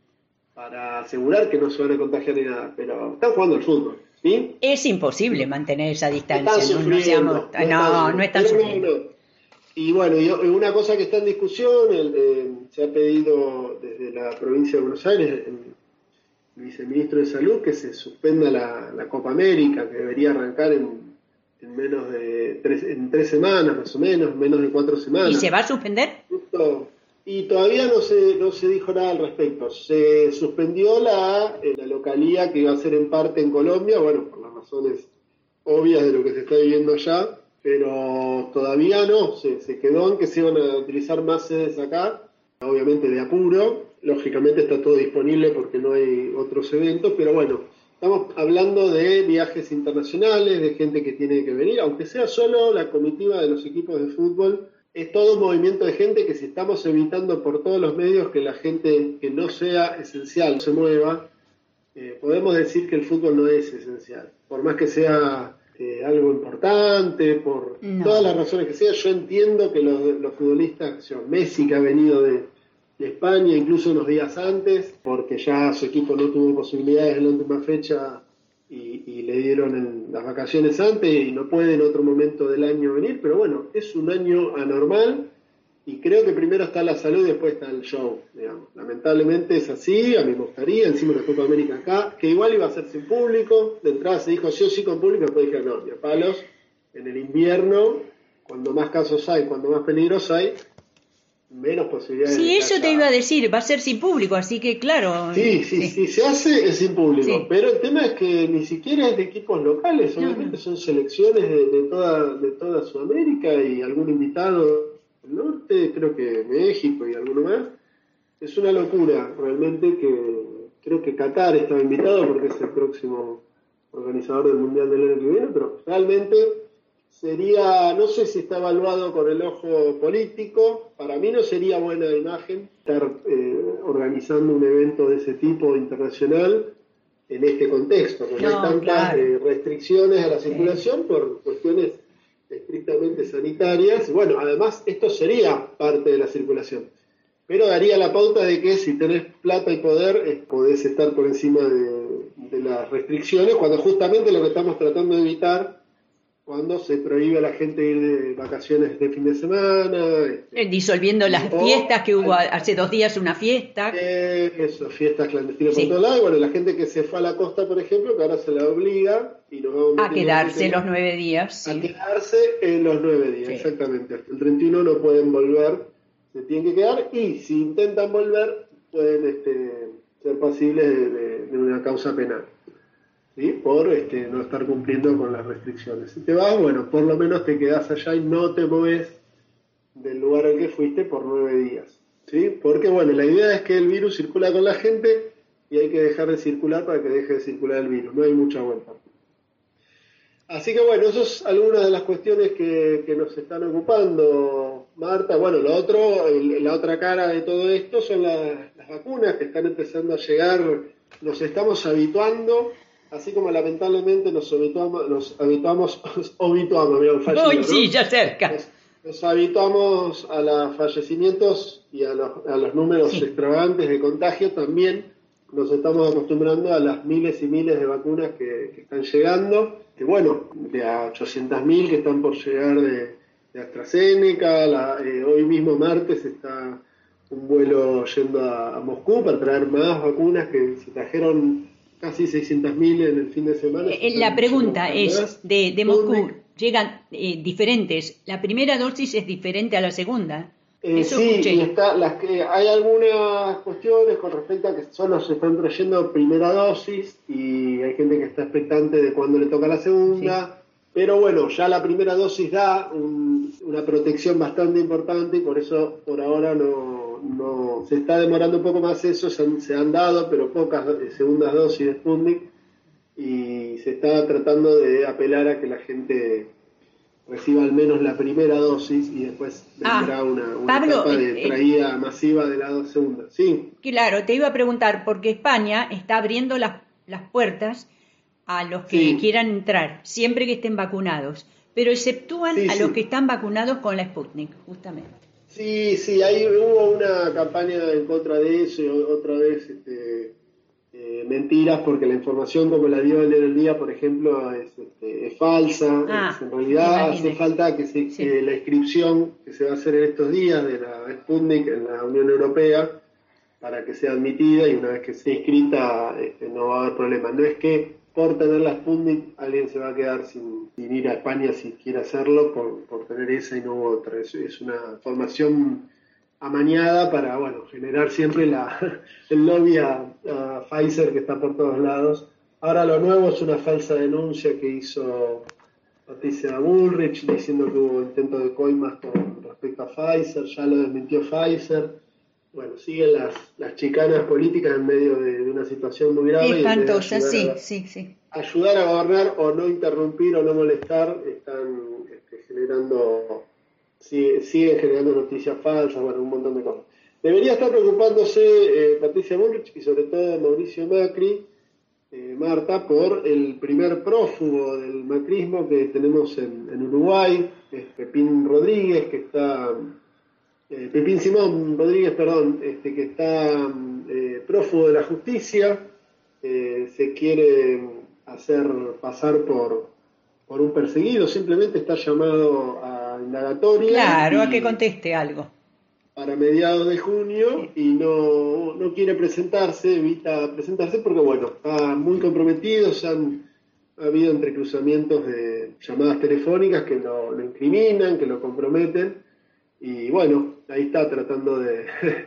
para asegurar que no se van a contagiar ni nada, pero están jugando al fútbol, ¿sí? Es imposible mantener esa distancia. Están no, no, seamos, no, no, están, no están sufriendo. No, no. Y bueno, y una cosa que está en discusión, el, eh, se ha pedido desde la provincia de Buenos Aires, el, el viceministro de Salud, que se suspenda la, la Copa América, que debería arrancar en en menos de tres, en tres semanas más o menos, menos de cuatro semanas. ¿Y se va a suspender? Justo, y todavía no se, no se dijo nada al respecto. Se suspendió la, la localía que iba a ser en parte en Colombia, bueno, por las razones obvias de lo que se está viviendo allá, pero todavía no, se, se quedó en que se iban a utilizar más sedes acá, obviamente de apuro, lógicamente está todo disponible porque no hay otros eventos, pero bueno, estamos hablando de viajes internacionales, de gente que tiene que venir, aunque sea solo la comitiva de los equipos de fútbol. Es todo un movimiento de gente que si estamos evitando por todos los medios que la gente que no sea esencial se mueva, eh, podemos decir que el fútbol no es esencial. Por más que sea eh, algo importante, por no. todas las razones que sea, yo entiendo que los, los futbolistas, o sea, Messi que ha venido de... de España, incluso unos días antes, porque ya su equipo no tuvo posibilidades en la última fecha y, y le dieron en las vacaciones antes y no puede en otro momento del año venir, pero bueno, es un año anormal y creo que primero está la salud y después está el show, digamos. Lamentablemente es así, a mí me gustaría, encima la Copa América acá, que igual iba a ser sin público, de entrada se dijo sí o sí con público, después dije no, ni a palos, en el invierno, cuando más casos hay, cuando más peligros hay, menos posibilidades. Sí, de eso haya... te iba a decir, va a ser sin público, así que claro. Sí, sí, sí, sí se hace es sin público, sí. Pero el tema es que ni siquiera es de equipos locales, obviamente no. Son selecciones de, de toda de toda Sudamérica y algún invitado del norte, creo que México y alguno más. Es una locura, realmente, que creo que Qatar estaba invitado porque es el próximo organizador del Mundial del año que viene, pero realmente sería, no sé si está evaluado con el ojo político, para mí no sería buena imagen estar eh, organizando un evento de ese tipo internacional en este contexto, con no, tantas claro. eh, restricciones a la circulación sí. por cuestiones estrictamente sanitarias. Bueno, además esto sería parte de la circulación, pero daría la pauta de que si tenés plata y poder, eh, podés estar por encima de, de las restricciones, cuando justamente lo que estamos tratando de evitar cuando se prohíbe a la gente ir de vacaciones de fin de semana. Este, disolviendo las o, fiestas, que hubo hace dos días una fiesta. Eh, eso, fiestas clandestinas sí. por todos lados. Y bueno, la gente que se fue a la costa, por ejemplo, que ahora se la obliga y nos vamos a quedarse los nueve días. A sí. quedarse en los nueve días, sí. exactamente. Hasta el treinta y uno no pueden volver, se tienen que quedar. Y si intentan volver, pueden este, ser pasibles de, de, de una causa penal. ¿Sí? Por este, no estar cumpliendo con las restricciones. Si te vas, bueno, por lo menos te quedás allá y no te mueves del lugar al que fuiste por nueve días. ¿Sí? Porque, bueno, la idea es que el virus circula con la gente y hay que dejar de circular para que deje de circular el virus. No hay mucha vuelta. Así que, bueno, eso es algunas de las cuestiones que, que nos están ocupando, Marta. Bueno, lo otro, el, la otra cara de todo esto son la, las vacunas que están empezando a llegar. Nos estamos habituando. Así como lamentablemente nos habituamos, nos habituamos, habituamos, mira, un fallido, ¿no? Sí, ya cerca. Nos, nos habituamos a los fallecimientos y a los, a los números sí. extravagantes de contagio, también nos estamos acostumbrando a las miles y miles de vacunas que, que están llegando, que bueno, de a ochocientas mil que están por llegar de, de AstraZeneca, la, eh, hoy mismo martes está un vuelo yendo a, a Moscú para traer más vacunas, que se trajeron casi seiscientas mil en el fin de semana. Eh, la pregunta es, de, de Moscú, llegan eh, diferentes, la primera dosis es diferente a la segunda. Eh, Eso sí, escuché. y está, las que, hay algunas cuestiones con respecto a que solo se están trayendo primera dosis y hay gente que está expectante de cuándo le toca la segunda, sí. Pero bueno, ya la primera dosis da un, una protección bastante importante y por eso por ahora no, no se está demorando un poco más eso, se han, se han dado, pero pocas segundas dosis de Sputnik y se está tratando de apelar a que la gente reciba al menos la primera dosis y después vendrá ah, una, una Pablo, etapa de traída eh, masiva de la segunda. Sí. Claro, te iba a preguntar, porque España está abriendo las, las puertas a los que sí. quieran entrar, siempre que estén vacunados, pero exceptúan sí, a sí. los que están vacunados con la Sputnik, justamente. Sí, sí, ahí hubo una campaña en contra de eso y otra vez... Este, Eh, mentiras, porque la información como la dio el del día, por ejemplo, es, este, es falsa. Ah, es, en realidad hace falta que, se, sí. que la inscripción que se va a hacer en estos días de la Sputnik en la Unión Europea para que sea admitida, y una vez que sea inscrita este, no va a haber problema. No es que por tener la Sputnik alguien se va a quedar sin, sin ir a España si quiere hacerlo por, por tener esa y no otra. Es, es una formación amañada para, bueno, generar siempre la, el lobby a, a Pfizer que está por todos lados. Ahora lo nuevo es una falsa denuncia que hizo Patricia Bullrich diciendo que hubo intento de coimas con respecto a Pfizer, ya lo desmintió Pfizer. Bueno, siguen las, las chicanas políticas en medio de, de una situación muy grave. Espantosa, sí, a, sí, sí. Ayudar a gobernar o no interrumpir o no molestar están este, generando... Sí, siguen generando noticias falsas, bueno, un montón de cosas. Debería estar preocupándose eh, Patricia Bullrich y sobre todo Mauricio Macri, eh, Marta, por el primer prófugo del macrismo que tenemos en, en Uruguay, es Pepín Rodríguez, que está, eh, Pepín Simón Rodríguez, perdón, este, que está eh, prófugo de la justicia, eh, se quiere hacer pasar por, por un perseguido, simplemente está llamado a indagatoria. Claro, a que conteste algo. Para mediados de junio y no, no quiere presentarse, evita presentarse porque, bueno, está muy comprometido, se han ha habido entrecruzamientos de llamadas telefónicas que lo, lo incriminan, que lo comprometen y, bueno, ahí está tratando de,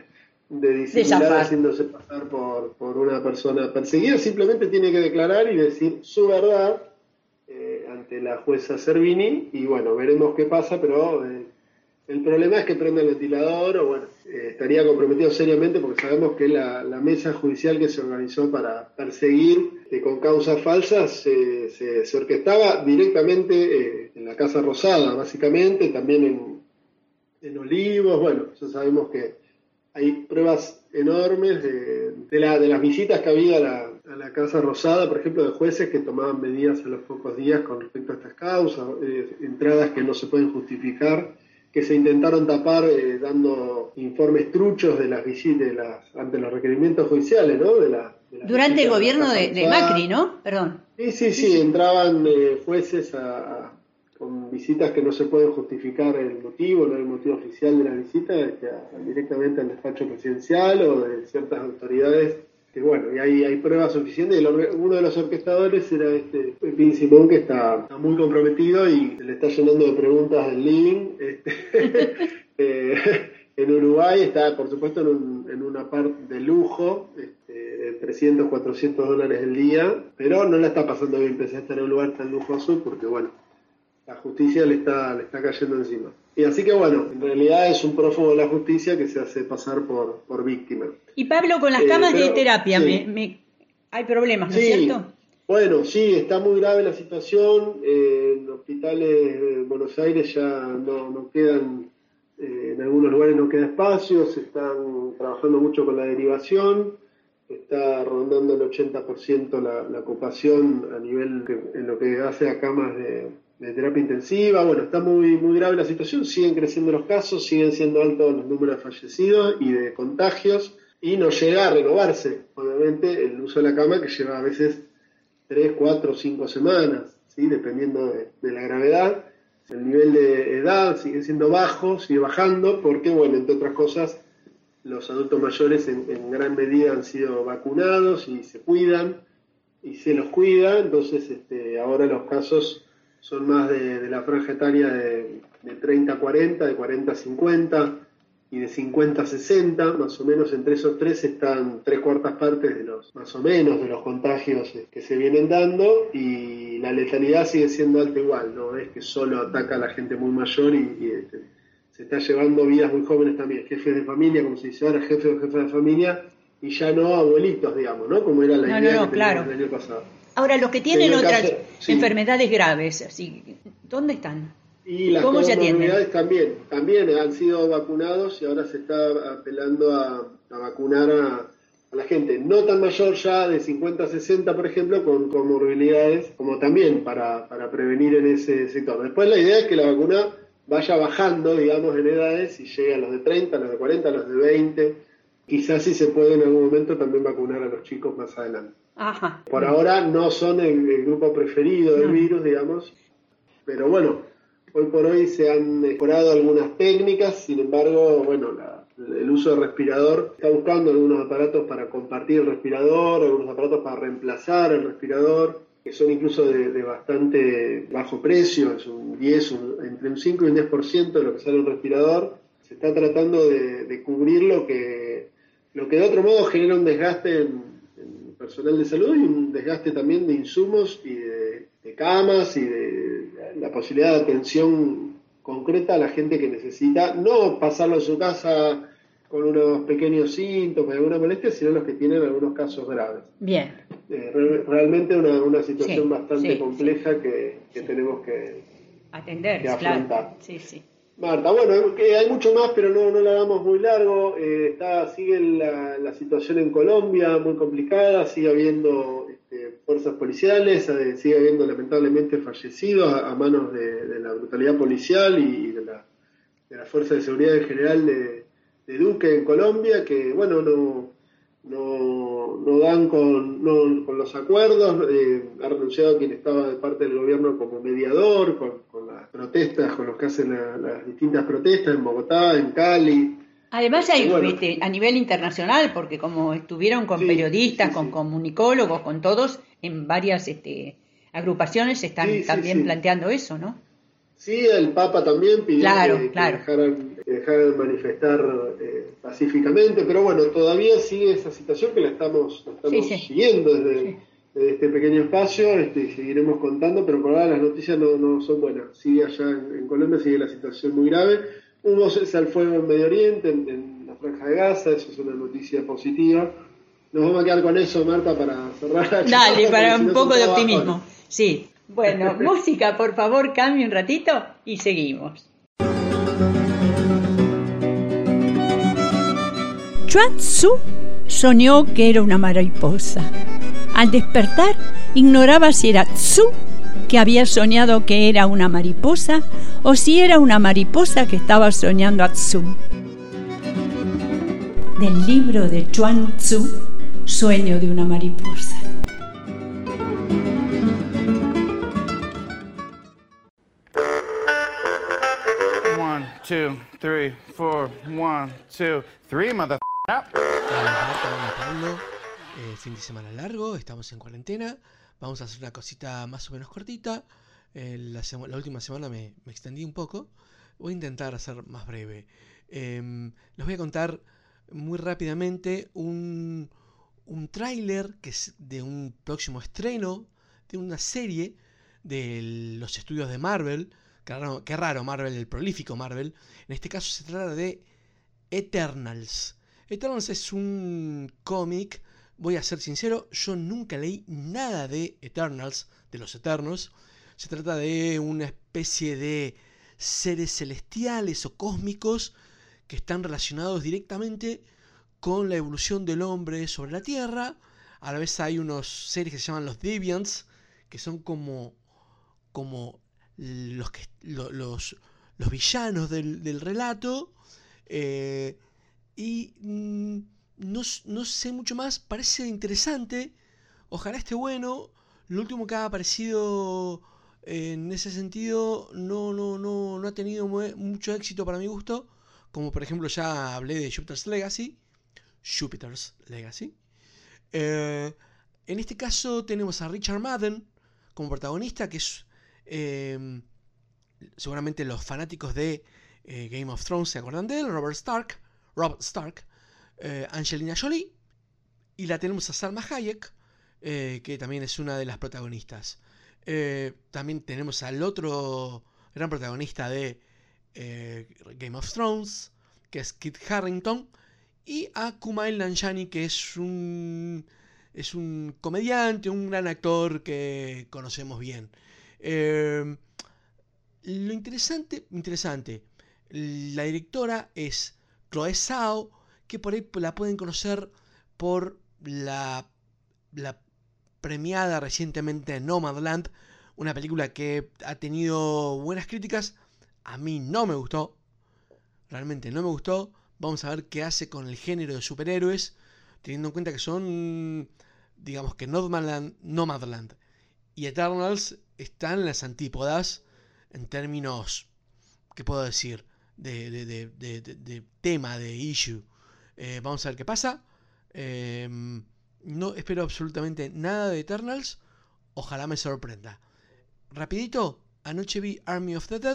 de disimular, haciéndose pasar por, por una persona perseguida. Simplemente tiene que declarar y decir su verdad ante la jueza Servini y bueno, veremos qué pasa, pero eh, el problema es que prenda el ventilador o bueno, eh, estaría comprometido seriamente porque sabemos que la, la mesa judicial que se organizó para perseguir eh, con causas falsas eh, se, se orquestaba directamente eh, en la Casa Rosada, básicamente, también en, en Olivos, bueno, ya sabemos que hay pruebas enormes de, de, la, de las visitas que había a la, a la Casa Rosada, por ejemplo, de jueces que tomaban medidas a los pocos días con respecto a estas causas, eh, entradas que no se pueden justificar, que se intentaron tapar eh, dando informes truchos de las visitas de las, ante los requerimientos judiciales, ¿no? De la, de Durante el gobierno de, de Macri, ¿no? Perdón. Sí, sí, sí, sí entraban eh, jueces a, a, con visitas que no se pueden justificar el motivo, no el motivo oficial de la visita, este, a, directamente al despacho presidencial o de ciertas autoridades. Que bueno, y hay, hay pruebas suficientes. El, uno de los orquestadores era este Pepín Simón, que está, está muy comprometido y se le está llenando de preguntas del living. Este, eh, en Uruguay está, por supuesto, en, un, en una parte de lujo, este, de trescientos, cuatrocientos dólares el día, pero no la está pasando bien, pese a estar en un lugar tan lujoso, porque bueno, la justicia le está, le está cayendo encima. Y así que bueno, en realidad es un prófugo de la justicia que se hace pasar por, por víctima. Y Pablo, con las camas eh, pero, de terapia, sí. me, me, hay problemas, ¿no sí, es cierto? Bueno, sí, está muy grave la situación. Eh, en hospitales de Buenos Aires ya no, no quedan, eh, en algunos lugares no queda espacio, se están trabajando mucho con la derivación, está rondando el ochenta por ciento la, la ocupación a nivel que, en lo que hace a camas de... de terapia intensiva. Bueno, está muy muy grave la situación, siguen creciendo los casos, siguen siendo altos los números de fallecidos y de contagios, y no llega a renovarse, obviamente, el uso de la cama, que lleva a veces tres, cuatro, cinco semanas, ¿sí? Dependiendo de, de la gravedad. El nivel de edad sigue siendo bajo, sigue bajando, porque, bueno, entre otras cosas, los adultos mayores en, en gran medida han sido vacunados y se cuidan y se los cuida, entonces este, ahora los casos son más de, de la franja etaria de, de treinta a cuarenta, de cuarenta a cincuenta y de cincuenta a sesenta, más o menos entre esos tres están tres cuartas partes de los, más o menos, de los contagios que se vienen dando, y la letalidad sigue siendo alta igual, no es que solo ataca a la gente muy mayor y, y este, se está llevando vidas muy jóvenes también, jefes de familia, como se dice ahora, jefes o jefas de familia, y ya no abuelitos, digamos, ¿no? Como era la no, idea no, no, que claro. teníamos el año pasado. Ahora, los que tienen Pero el otras caso, sí. enfermedades graves, así, ¿dónde están? Y las ¿Cómo se atienden? comorbilidades también, también han sido vacunados y ahora se está apelando a, a vacunar a, a la gente no tan mayor ya, de cincuenta a sesenta, por ejemplo, con comorbilidades, como también para, para prevenir en ese sector. Después la idea es que la vacuna vaya bajando, digamos, en edades y llegue a los de treinta, a los de cuarenta, a los de veinte. Quizás sí se puede en algún momento también vacunar a los chicos más adelante. Ajá. Por ahora no son el, el grupo preferido del No. virus, digamos, pero bueno, hoy por hoy se han mejorado algunas técnicas, sin embargo, bueno, la, el uso de respirador, está buscando algunos aparatos para compartir el respirador, algunos aparatos para reemplazar el respirador, que son incluso de, de bastante bajo precio, es un diez, un, entre un cinco y un diez por ciento de lo que sale un respirador. Se está tratando de, de cubrir lo que, lo que de otro modo genera un desgaste en personal de salud y un desgaste también de insumos y de, de camas y de la posibilidad de atención concreta a la gente que necesita, no pasarlo en su casa con unos pequeños síntomas, alguna molestia, sino los que tienen algunos casos graves. Bien. Eh, re, realmente una, una situación Sí, bastante sí, compleja sí. que, que Sí. tenemos que, Atender, que afrontar. claro. Sí, sí. Marta, bueno, que hay mucho más, pero no, no la damos muy largo. Eh, está, sigue la, la situación en Colombia muy complicada, sigue habiendo este, fuerzas policiales, eh, sigue habiendo lamentablemente fallecidos a, a manos de, de la brutalidad policial y, y de, la, de la fuerza de seguridad en general de, de Duque en Colombia, que bueno, no, no, no dan con, no, con los acuerdos, eh, ha renunciado quien estaba de parte del gobierno como mediador, con, con las protestas, con los que hacen la, las distintas protestas en Bogotá, en Cali. Además hay Bueno. este, a nivel internacional, porque como estuvieron con Sí, periodistas, sí, con sí. comunicólogos, con todos, en varias este, agrupaciones están Sí, sí, también sí. planteando eso, ¿no? Sí, el Papa también pidió Claro, que, que claro. dejaran, que dejaran manifestar eh, pacíficamente, pero bueno, todavía sigue esa situación que la estamos, la estamos Sí, sí. siguiendo desde, Sí. desde este pequeño espacio, este, y seguiremos contando, pero por ahora las noticias no, no son buenas. Sigue allá en, en Colombia, sigue la situación muy grave. Hubo cese al fuego en Medio Oriente, en, en la Franja de Gaza, eso es una noticia positiva. Nos vamos a quedar con eso, Marta, para cerrar la Dale, charla, para porque si un no poco se de acaba optimismo. hoy. Sí. Bueno, música, por favor, cambie un ratito y seguimos. Chuang Tzu soñó que era una mariposa. Al despertar, ignoraba si era Tzu que había soñado que era una mariposa o si era una mariposa que estaba soñando a Tzu. Del libro de Chuang Tzu, Sueño de una mariposa. One, two, three, four, one, two, three, mother. Hola Marta, hola Pablo, eh, fin de semana largo, estamos en cuarentena, vamos a hacer una cosita más o menos cortita, eh, la, sema- la última semana me, me extendí un poco, voy a intentar hacer más breve. Eh, les voy a contar muy rápidamente un, un tráiler que es de un próximo estreno de una serie de los estudios de Marvel. Qué raro, qué raro Marvel, el prolífico Marvel. En este caso se trata de Eternals. Eternals es un cómic, voy a ser sincero, yo nunca leí nada de Eternals, de los Eternos. Se trata de una especie de seres celestiales o cósmicos que están relacionados directamente con la evolución del hombre sobre la Tierra. A la vez hay unos seres que se llaman los Deviants, que son como, como los, que, lo, los, los villanos del, del relato. Eh, y mmm, no, no sé mucho más, parece interesante, ojalá esté bueno. Lo último que ha aparecido en ese sentido no, no, no, no ha tenido mucho éxito para mi gusto, como por ejemplo ya hablé de Jupiter's Legacy, Jupiter's Legacy. Eh, en este caso tenemos a Richard Madden como protagonista, que es eh, seguramente los fanáticos de eh, Game of Thrones se acuerdan de él, Robert Stark, Rob Stark, eh, Angelina Jolie, y la tenemos a Salma Hayek, eh, que también es una de las protagonistas. Eh, también tenemos al otro gran protagonista de eh, Game of Thrones, que es Kit Harington, y a Kumail Nanjiani, que es un es un comediante, un gran actor que conocemos bien. Eh, lo interesante, interesante, la directora es Chloe Zhao, que por ahí la pueden conocer por la, la premiada recientemente Nomadland, una película que ha tenido buenas críticas. A mí no me gustó, realmente no me gustó. Vamos a ver qué hace con el género de superhéroes, teniendo en cuenta que son, digamos que Nomadland, Nomadland y Eternals están en las antípodas en términos, ¿qué puedo decir?, de, de, de, de, de, de tema, de issue. Eh, vamos a ver qué pasa. Eh, no espero absolutamente nada de Eternals. Ojalá me sorprenda. Rapidito, anoche vi Army of the Dead,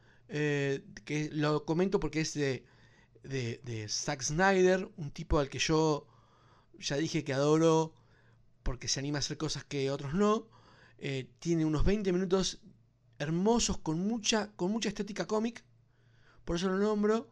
eh, que lo comento porque es de, de, de Zack Snyder, un tipo al que yo ya dije que adoro porque se anima a hacer cosas que otros no. Eh, tiene unos veinte minutos hermosos con mucha, con mucha estética cómic, por eso lo nombro.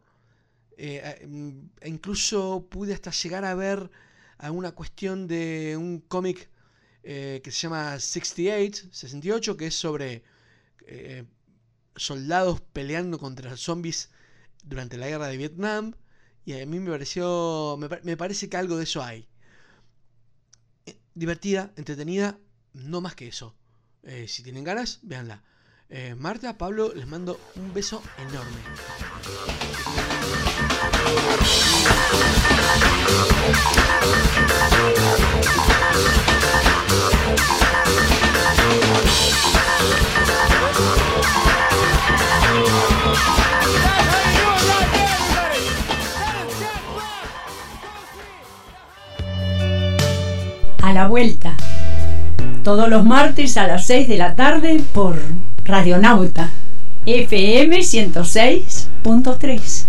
Eh, incluso pude hasta llegar a ver alguna cuestión de un cómic eh, que se llama sesenta y ocho, sesenta y ocho, que es sobre eh, soldados peleando contra zombies durante la guerra de Vietnam, y a mí me pareció, me, me parece que algo de eso hay. Eh, divertida, entretenida, no más que eso. Eh, si tienen ganas, véanla. Eh, Marta, Pablo, les mando un beso enorme. A la vuelta, todos los martes a las seis de la tarde por Radionauta F M ciento seis punto tres.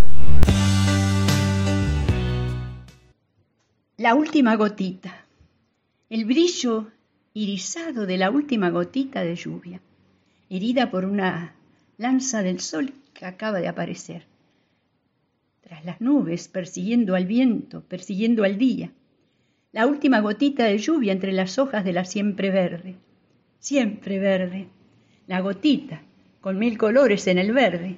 La última gotita. El brillo irisado de la última gotita de lluvia, herida por una lanza del sol que acaba de aparecer. Tras las nubes, persiguiendo al viento, persiguiendo al día. La última gotita de lluvia entre las hojas de la siempre verde. Siempre verde. La gotita, con mil colores en el verde.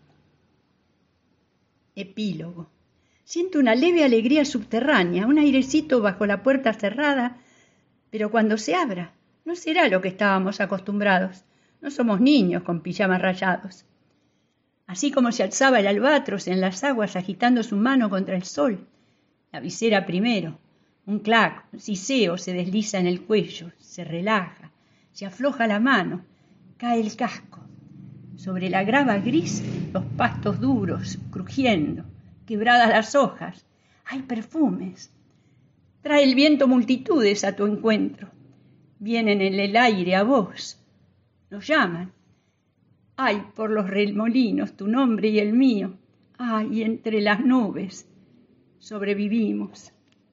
Epílogo. Siento una leve alegría subterránea, un airecito bajo la puerta cerrada, pero cuando se abra, no será lo que estábamos acostumbrados. No somos niños con pijamas rayados. Así como se alzaba el albatros en las aguas agitando su mano contra el sol, la visera primero, un clac, un siseo se desliza en el cuello, se relaja, se afloja la mano, cae el casco. Sobre la grava gris, los pastos duros, crujiendo, quebradas las hojas. Hay perfumes. Trae el viento multitudes a tu encuentro. Vienen en el aire a vos. Nos llaman. Ay, por los remolinos tu nombre y el mío. Ay, entre las nubes sobrevivimos.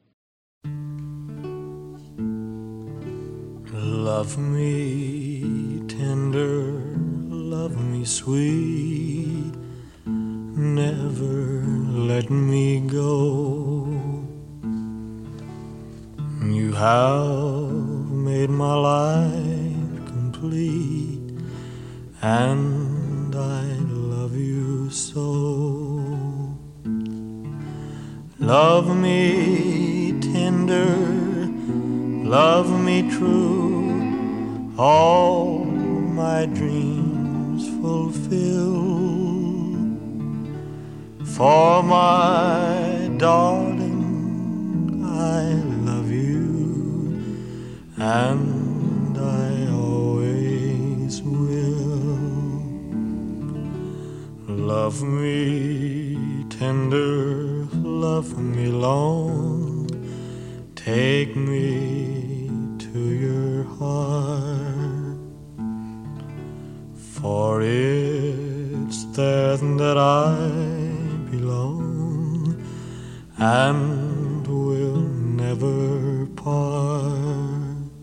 Love me tender, love me sweet, never let me go. You have made my life complete, and I love you so. Love me tender, love me true, all my dreams fulfill. For my darling, I love you, and I always will. Love me tender, love me long, take me to your heart, for it's there that I belong and will never part.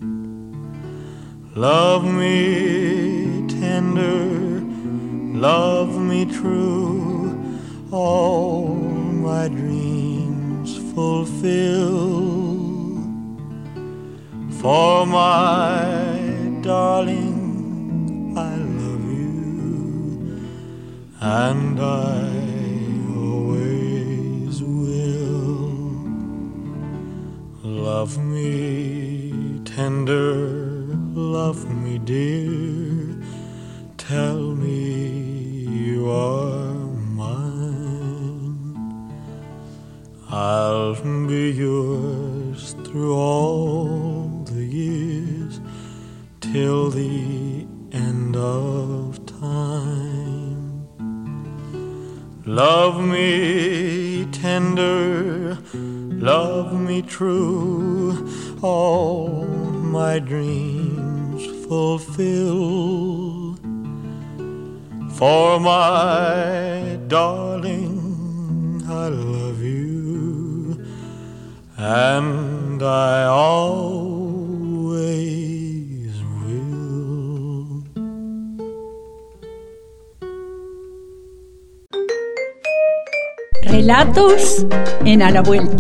Love me tender, love me true, all my dreams fulfill. For my darling, I love you, and I always will. Love me tender, love me dear, tell me you are mine. I'll be yours through all the years, till the end of time. Love me tender, love me true, all my dreams fulfill. For my darling, I love you, and I always will. Relatos en A la Vuelta.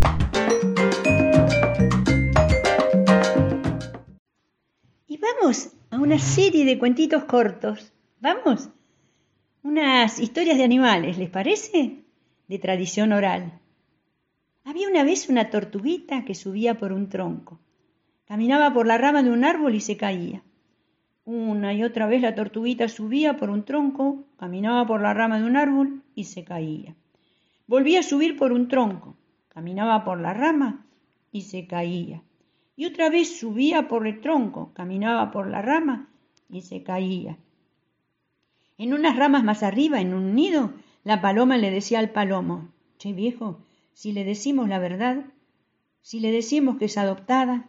Y vamos a una serie de cuentitos cortos. ¿Vamos? Unas historias de animales, ¿les parece? De tradición oral. Había una vez una tortuguita que subía por un tronco. Caminaba por la rama de un árbol y se caía. Una y otra vez la tortuguita subía por un tronco, caminaba por la rama de un árbol y se caía. Volvía a subir por un tronco, caminaba por la rama y se caía. Y otra vez subía por el tronco, caminaba por la rama y se caía. En unas ramas más arriba, en un nido, la paloma le decía al palomo: «Che, viejo, si le decimos la verdad, si le decimos que es adoptada».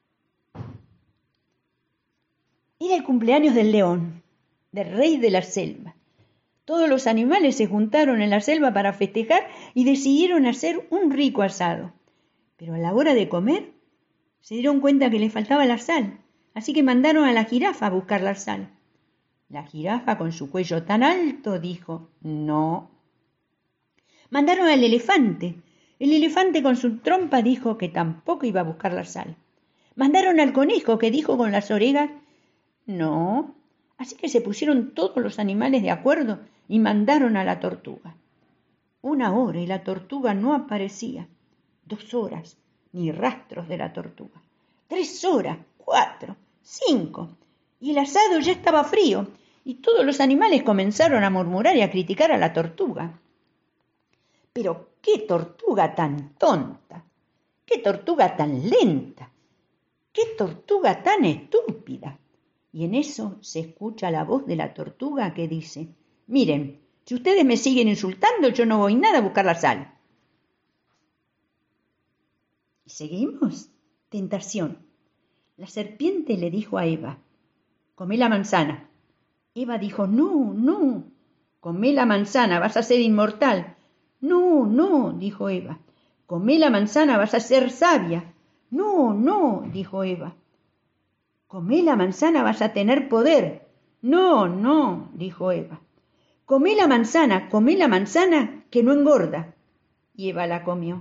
Era el cumpleaños del león, del rey de la selva. Todos los animales se juntaron en la selva para festejar y decidieron hacer un rico asado. Pero a la hora de comer, se dieron cuenta que le faltaba la sal, así que mandaron a la jirafa a buscar la sal. La jirafa, con su cuello tan alto, dijo: «No». Mandaron al elefante. El elefante, con su trompa, dijo que tampoco iba a buscar la sal. Mandaron al conejo, que dijo con las orejas: «No». Así que se pusieron todos los animales de acuerdo y mandaron a la tortuga. Una hora y la tortuga no aparecía. Dos horas, ni rastros de la tortuga. Tres horas, cuatro, cinco. Y el asado ya estaba frío, y todos los animales comenzaron a murmurar y a criticar a la tortuga. «Pero qué tortuga tan tonta, qué tortuga tan lenta, qué tortuga tan estúpida». Y en eso se escucha la voz de la tortuga que dice: «Miren, si ustedes me siguen insultando, yo no voy nada a buscar la sal». ¿Y seguimos? Tentación. La serpiente le dijo a Eva: «Comé la manzana». Eva dijo: «No, no». «Comé la manzana, vas a ser inmortal». «No, no», dijo Eva. «Comé la manzana, vas a ser sabia». «No, no», dijo Eva. «Comé la manzana, vas a tener poder». «No, no», dijo Eva. «Comé la manzana, comé la manzana, que no engorda». Y Eva la comió.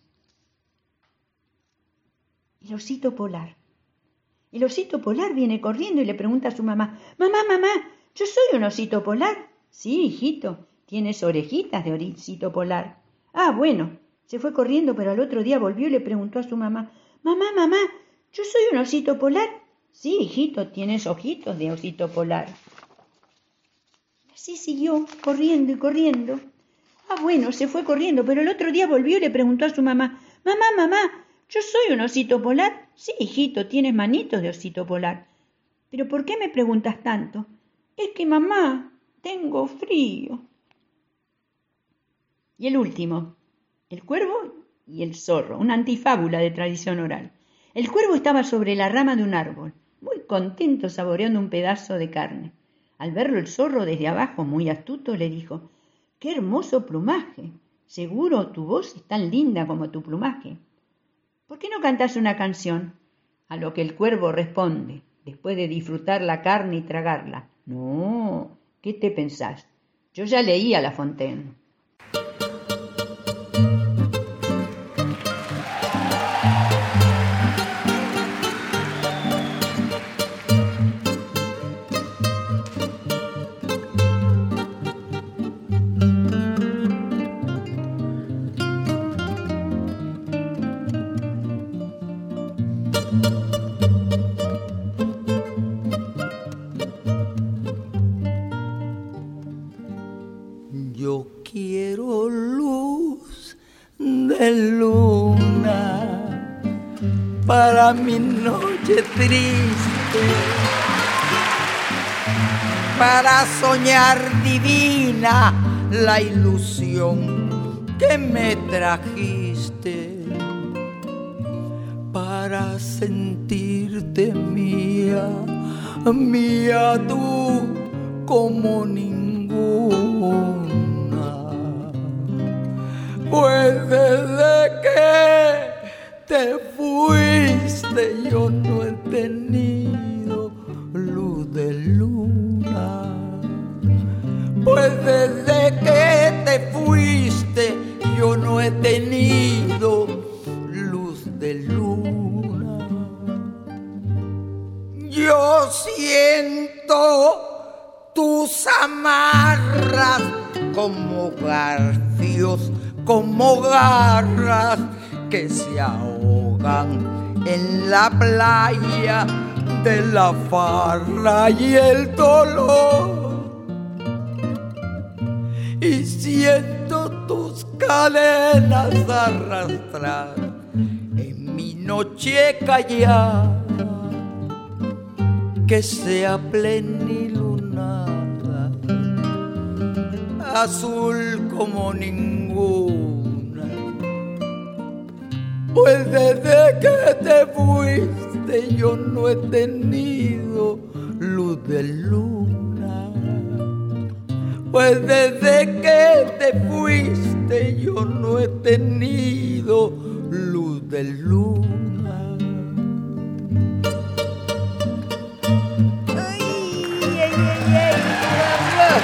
El osito polar. El osito polar viene corriendo y le pregunta a su mamá: «Mamá, mamá, ¿yo soy un osito polar?» «Sí, hijito, tienes orejitas de osito polar». «Ah, bueno». Se fue corriendo, pero al otro día volvió y le preguntó a su mamá: «Mamá, mamá, ¿yo soy un osito polar?» «Sí, hijito, tienes ojitos de osito polar». Así siguió, corriendo y corriendo. Ah, bueno, se fue corriendo, pero el otro día volvió y le preguntó a su mamá: «Mamá, mamá, ¿yo soy un osito polar?» «Sí, hijito, tienes manitos de osito polar». «¿Pero por qué me preguntas tanto?» «Es que, mamá, tengo frío». Y el último, El cuervo y el zorro, una antifábula de tradición oral. El cuervo estaba sobre la rama de un árbol, muy contento saboreando un pedazo de carne. Al verlo el zorro desde abajo, muy astuto, le dijo: ¡Qué hermoso plumaje! Seguro tu voz es tan linda como tu plumaje. ¿Por qué no cantas una canción? A lo que el cuervo responde, después de disfrutar la carne y tragarla: No, ¿qué te pensás? Yo ya leí a La Fontaine. Yo quiero luz de luna para mi noche triste, para soñar divina la ilusión que me trajiste, para sentirte mía, mía tú como ninguna. Pues desde que te fuiste yo no he tenido luz de luna. Pues desde que te fuiste yo no he tenido luz de luna. Yo siento tus amarras como garfios, como garras que se ahogan en la playa de la farra y el dolor. Y siento tus cadenas arrastrar en mi noche callada, que sea plenilunada, azul como ninguna. Pues desde que te fuiste yo no he tenido luz de luna. Pues desde que te fuiste yo no he tenido luz de luna. Ay, ay, ay, ay, gracias.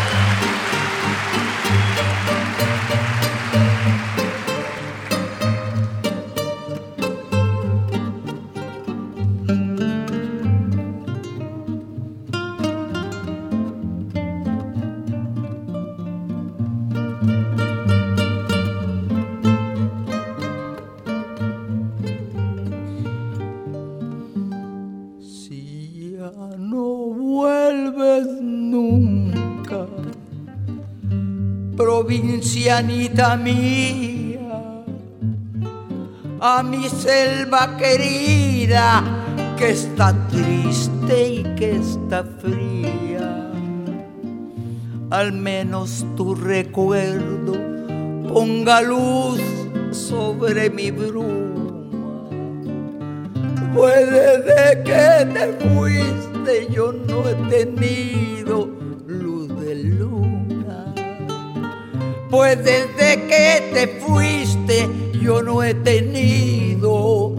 Provincianita mía, a mi selva querida que está triste y que está fría, al menos tu recuerdo ponga luz sobre mi bruma. Pues desde que te fuiste yo no he tenido luz de luna. Pues desde que te fuiste yo no he tenido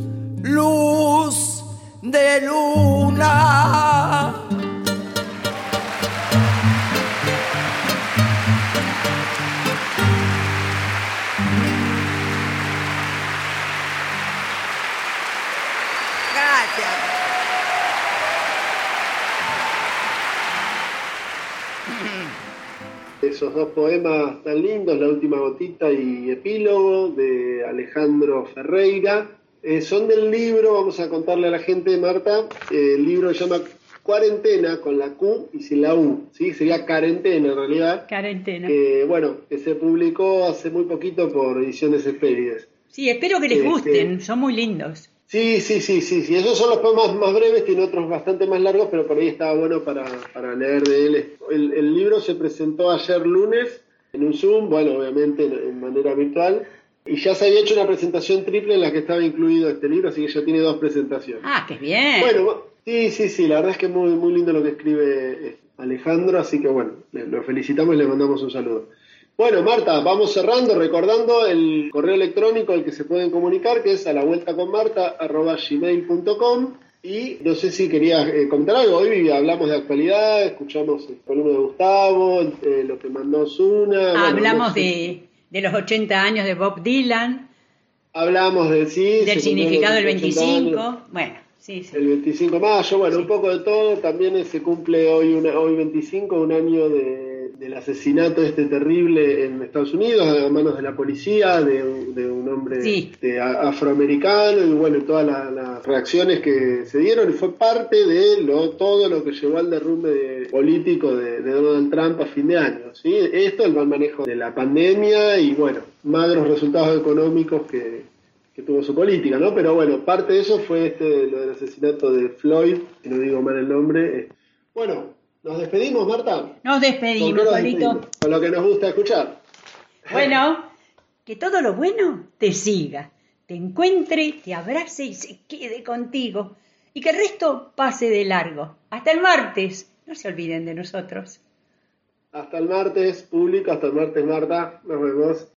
luz de luna. Gracias. Esos dos poemas tan lindos, La última gotita y Epílogo, de Alejandro Ferreira, eh, son del libro, vamos a contarle a la gente, Marta, eh, el libro se llama Cuarentena, con la Q y sin la U, ¿sí? Sería Carentena en realidad. Carentena. Que, bueno, que se publicó hace muy poquito por Ediciones Hespérides. Sí, espero que les Este, gusten, son muy lindos. Sí, sí, sí, sí, sí. Esos son los poemas más breves, tiene otros bastante más largos, pero por ahí estaba bueno para, para leer de él. El, el libro se presentó ayer lunes en un Zoom, bueno, obviamente en, en manera virtual. Y ya se había hecho una presentación triple en la que estaba incluido este libro, así que ya tiene dos presentaciones. Ah, qué bien. Bueno, sí, sí, sí, la verdad es que es muy, muy lindo lo que escribe Alejandro, así que bueno, lo felicitamos y le mandamos un saludo. Bueno, Marta, vamos cerrando, recordando el correo electrónico al que se pueden comunicar, que es a la vuelta con marta arroba gmail punto com. Y no sé si querías eh, comentar algo. Hoy hablamos de actualidad, escuchamos el columna de Gustavo, eh, lo que mandó Zuna. Ah, bueno, hablamos no sé. de, de los ochenta años de Bob Dylan, Hablamos de sí, del se significado del cumplieron ochenta veinticinco. años. Bueno, sí, sí. El veinticinco de mayo, bueno, Sí. un poco de todo. También se cumple hoy, una, hoy veinticinco, un año de, del asesinato este terrible en Estados Unidos, a manos de la policía, de, un- de un hombre Sí. de, a- afroamericano, y bueno, todas la- las reacciones que se dieron, y fue parte de lo, todo lo que llevó al derrumbe de- político de, de Donald Trump a fin de año, ¿sí? Esto, el mal manejo de la pandemia y, bueno, magros resultados económicos que que tuvo su política, ¿no? Pero bueno, parte de eso fue este lo del asesinato de Floyd, si no digo mal el nombre. Bueno, ¿nos despedimos, Marta? Nos ¿Con qué despedimos, nos Polito. despedimos? Con lo que nos gusta escuchar. Bueno, que todo lo bueno te siga, te encuentre, te abrace y se quede contigo. Y que el resto pase de largo. Hasta el martes. No se olviden de nosotros. Hasta el martes, público, hasta el martes, Marta. Nos vemos.